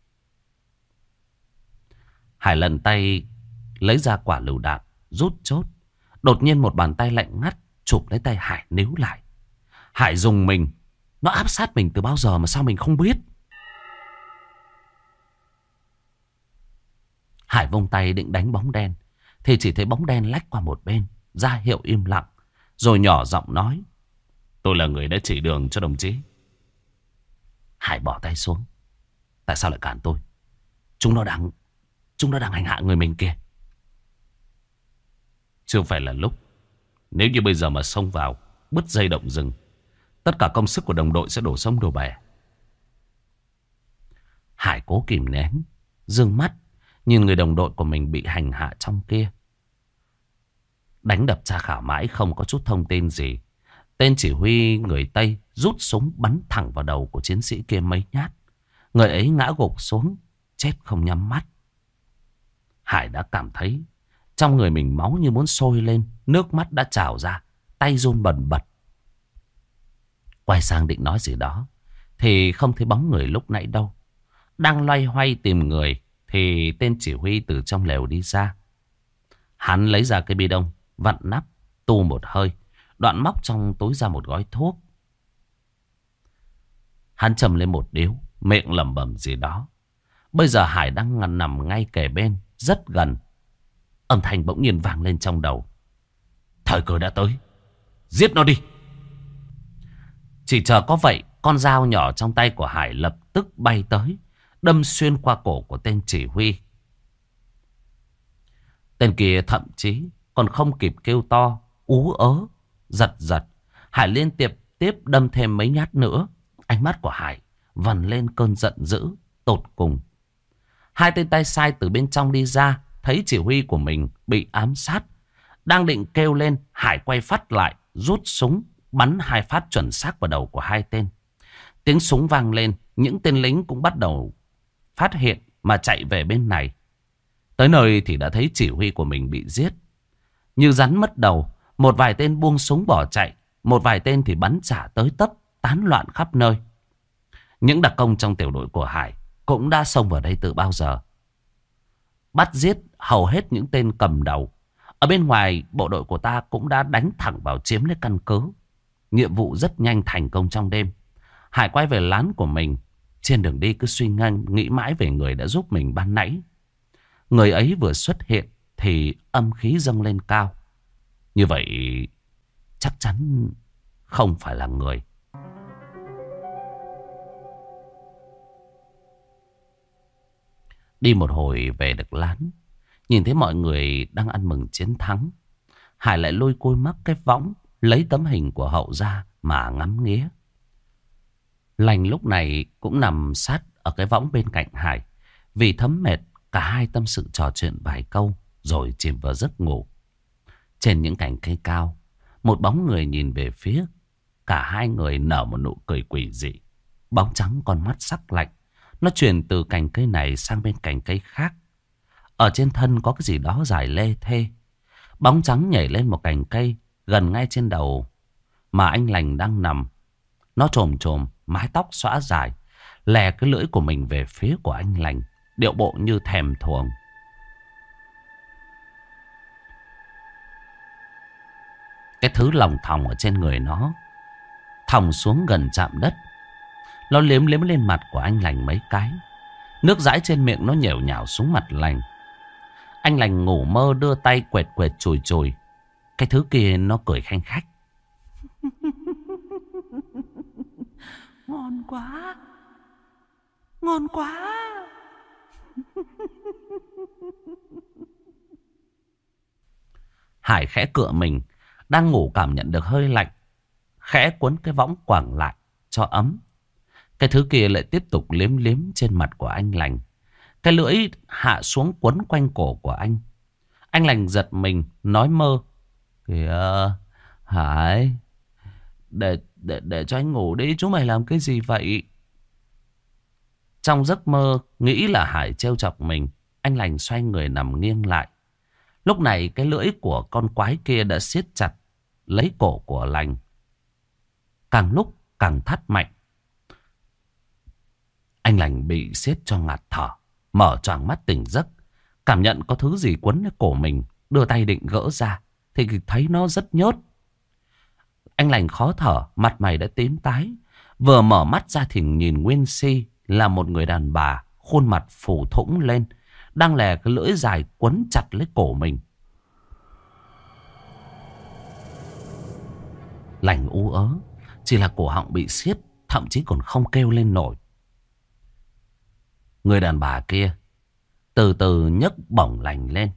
Hải lần tay lấy ra quả lựu đạn, rút chốt. Đột nhiên một bàn tay lạnh ngắt chụp lấy tay Hải, níu lại. Hải rùng mình. Nó áp sát mình từ bao giờ mà sao mình không biết? Hải vung tay định đánh bóng đen thì chỉ thấy bóng đen lách qua một bên, ra hiệu im lặng, rồi nhỏ giọng nói: Tôi là người đã chỉ đường cho đồng chí. Hải bỏ tay xuống. Tại sao lại cản tôi? Chúng nó đang hành hạ người mình kìa. Chưa phải là lúc. Nếu như bây giờ mà xông vào, bứt dây động rừng, tất cả công sức của đồng đội sẽ đổ sông đổ bể. Hải cố kìm nén, dương mắt nhìn người đồng đội của mình bị hành hạ trong kia. Đánh đập tra khảo mãi không có chút thông tin gì. Tên chỉ huy người Tây rút súng bắn thẳng vào đầu của chiến sĩ kia mấy nhát. Người ấy ngã gục xuống, chết không nhắm mắt. Hải đã cảm thấy trong người mình máu như muốn sôi lên, nước mắt đã trào ra, tay run bần bật. Quay sang định nói gì đó thì không thấy bóng người lúc nãy đâu. Đang loay hoay tìm người thì tên chỉ huy từ trong lều đi ra. Hắn lấy ra cái bi đông, vặn nắp, tu một hơi, đoạn móc trong túi ra một gói thuốc. Hắn châm lên một điếu, miệng lẩm bẩm gì đó. Bây giờ Hải đang nằm ngay kề bên, rất gần. Âm thanh bỗng nhiên vang lên trong đầu. Thời cơ đã tới, giết nó đi. Chỉ chờ có vậy, con dao nhỏ trong tay của Hải lập tức bay tới, đâm xuyên qua cổ của tên chỉ huy. Tên kia thậm chí còn không kịp kêu to, ú ớ, giật giật. Hải liên tiếp đâm thêm mấy nhát nữa. Ánh mắt của Hải vằn lên cơn giận dữ, tột cùng. Hai tên tay sai từ bên trong đi ra, thấy chỉ huy của mình bị ám sát. Đang định kêu lên, Hải quay phát lại, rút súng, bắn 2 phát chuẩn xác vào đầu của 2 tên. Tiếng súng vang lên, những tên lính cũng bắt đầu phát hiện mà chạy về bên này. Tới nơi thì đã thấy chỉ huy của mình bị giết. Như rắn mất đầu, một vài tên buông súng bỏ chạy, một vài tên thì bắn trả tới tấp, tán loạn khắp nơi. Những đặc công trong tiểu đội của Hải cũng đã xông vào đây từ bao giờ. Bắt giết hầu hết những tên cầm đầu. Ở bên ngoài, bộ đội của ta cũng đã đánh thẳng vào chiếm lấy căn cứ. Nhiệm vụ rất nhanh thành công trong đêm. Hải quay về lán của mình. Trên đường đi cứ suy nghĩ mãi về người đã giúp mình ban nãy. Người ấy vừa xuất hiện thì âm khí dâng lên cao. Như vậy chắc chắn không phải là người. Đi một hồi về được lán, nhìn thấy mọi người đang ăn mừng chiến thắng. Hải lại lôi côi mắc cái võng, lấy tấm hình của Hậu ra mà ngắm nghía. Lành lúc này cũng nằm sát ở cái võng bên cạnh Hải. Vì thấm mệt, cả hai tâm sự trò chuyện vài câu rồi chìm vào giấc ngủ. Trên những cành cây cao, một bóng người nhìn về phía. Cả hai người nở một nụ cười quỷ dị. Bóng trắng con mắt sắc lạnh. Nó chuyển từ cành cây này sang bên cành cây khác. Ở trên thân có cái gì đó dài lê thê. Bóng trắng nhảy lên một cành cây gần ngay trên đầu mà anh Lành đang nằm. Nó chồm chồm, mái tóc xõa dài, lè cái lưỡi của mình về phía của anh Lành, điệu bộ như thèm thuồng. Cái thứ lòng thòng ở trên người nó thòng xuống gần chạm đất. Nó liếm lên mặt của anh Lành mấy cái. Nước dãi trên miệng nó nhểu nhảo xuống mặt Lành. Anh Lành ngủ mơ đưa tay quệt quệt chùi chùi. Cái thứ kia nó cười khanh khách. Ngon quá. Ngon quá. Hải khẽ cựa mình. Đang ngủ cảm nhận được hơi lạnh. Khẽ cuốn cái võng quàng lại cho ấm. Cái thứ kia lại tiếp tục liếm trên mặt của anh Lành. Cái lưỡi hạ xuống quấn quanh cổ của anh. Anh Lành giật mình nói mơ. Kìa Hải, để cho anh ngủ đi, chúng mày làm cái gì vậy? Trong giấc mơ nghĩ là Hải trêu chọc mình, anh Lành xoay người nằm nghiêng lại. Lúc này cái lưỡi của con quái kia đã siết chặt lấy cổ của Lành. Càng lúc càng thắt mạnh. Anh Lành bị siết cho ngạt thở, mở choàng mắt tỉnh giấc. Cảm nhận có thứ gì quấn lấy cổ mình, đưa tay định gỡ ra thì thấy nó rất nhớt. Anh Lành khó thở, mặt mày đã tím tái. Vừa mở mắt ra thì nhìn nguyên si là một người đàn bà, khuôn mặt phủ thủng lên, đang lè cái lưỡi dài quấn chặt lấy cổ mình. Lành ú ớ, chỉ là cổ họng bị siết, thậm chí còn không kêu lên nổi. Người đàn bà kia từ từ nhấc bổng Lành lên.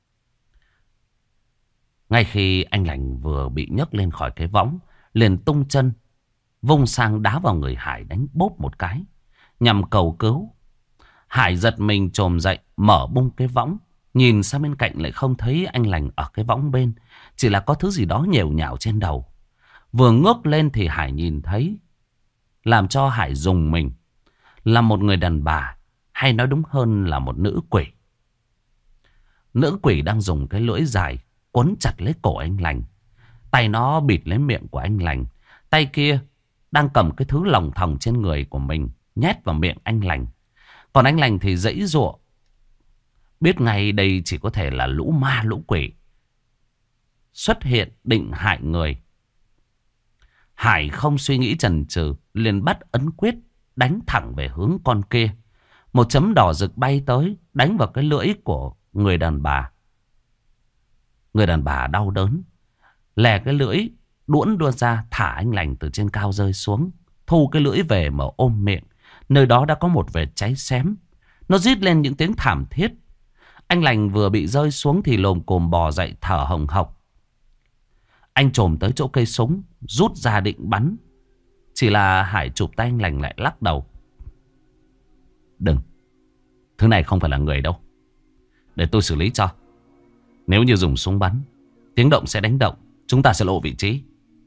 Ngay khi anh Lành vừa bị nhấc lên khỏi cái võng, liền tung chân vung sang đá vào người Hải, đánh bốp một cái nhằm cầu cứu. Hải giật mình chồm dậy, mở bung cái võng, nhìn sang bên cạnh lại không thấy anh Lành ở cái võng bên, chỉ là có thứ gì đó nhều nhào trên đầu. Vừa ngước lên thì Hải nhìn thấy, làm cho Hải rùng mình, là một người đàn bà, hay nói đúng hơn là một nữ quỷ. Nữ quỷ đang dùng cái lưỡi dài quấn chặt lấy cổ anh Lành. Tay nó bịt lấy miệng của anh Lành. Tay kia đang cầm cái thứ lòng thòng trên người của mình nhét vào miệng anh lành. Còn anh lành thì giãy giụa, biết ngay đây chỉ có thể là lũ ma lũ quỷ xuất hiện định hại người. Hải không suy nghĩ chần chừ, liền bắt ấn quyết đánh thẳng về hướng con kia. Một chấm đỏ rực bay tới, đánh vào cái lưỡi của người đàn bà. Người đàn bà đau đớn, lè cái lưỡi đuỗn đưa ra, thả anh lành từ trên cao rơi xuống, thu cái lưỡi về mà ôm miệng. Nơi đó đã có một vệt cháy xém. Nó rít lên những tiếng thảm thiết. Anh lành vừa bị rơi xuống thì lồm cồm bò dậy thở hồng hộc. Anh chồm tới chỗ cây súng, rút ra định bắn. Chỉ là Hải chụp tay anh lành lại lắc đầu. Đừng, thứ này không phải là người đâu, để tôi xử lý cho. Nếu như dùng súng bắn, tiếng động sẽ đánh động, chúng ta sẽ lộ vị trí.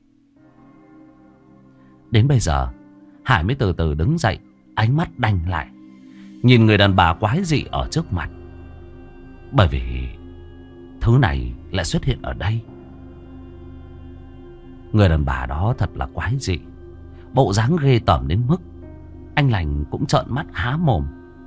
Đến bây giờ Hải mới từ từ đứng dậy, ánh mắt đanh lại, nhìn người đàn bà quái dị ở trước mặt. Bởi vì thứ này lại xuất hiện ở đây. Người đàn bà đó thật là quái dị, bộ dáng ghê tởm đến mức anh lành cũng trợn mắt há mồm.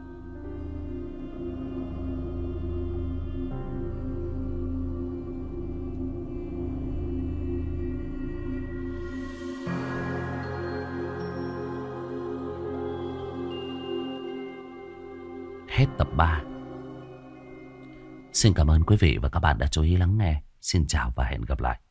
Hết tập 3. Xin cảm ơn quý vị và các bạn đã chú ý lắng nghe. Xin chào và hẹn gặp lại.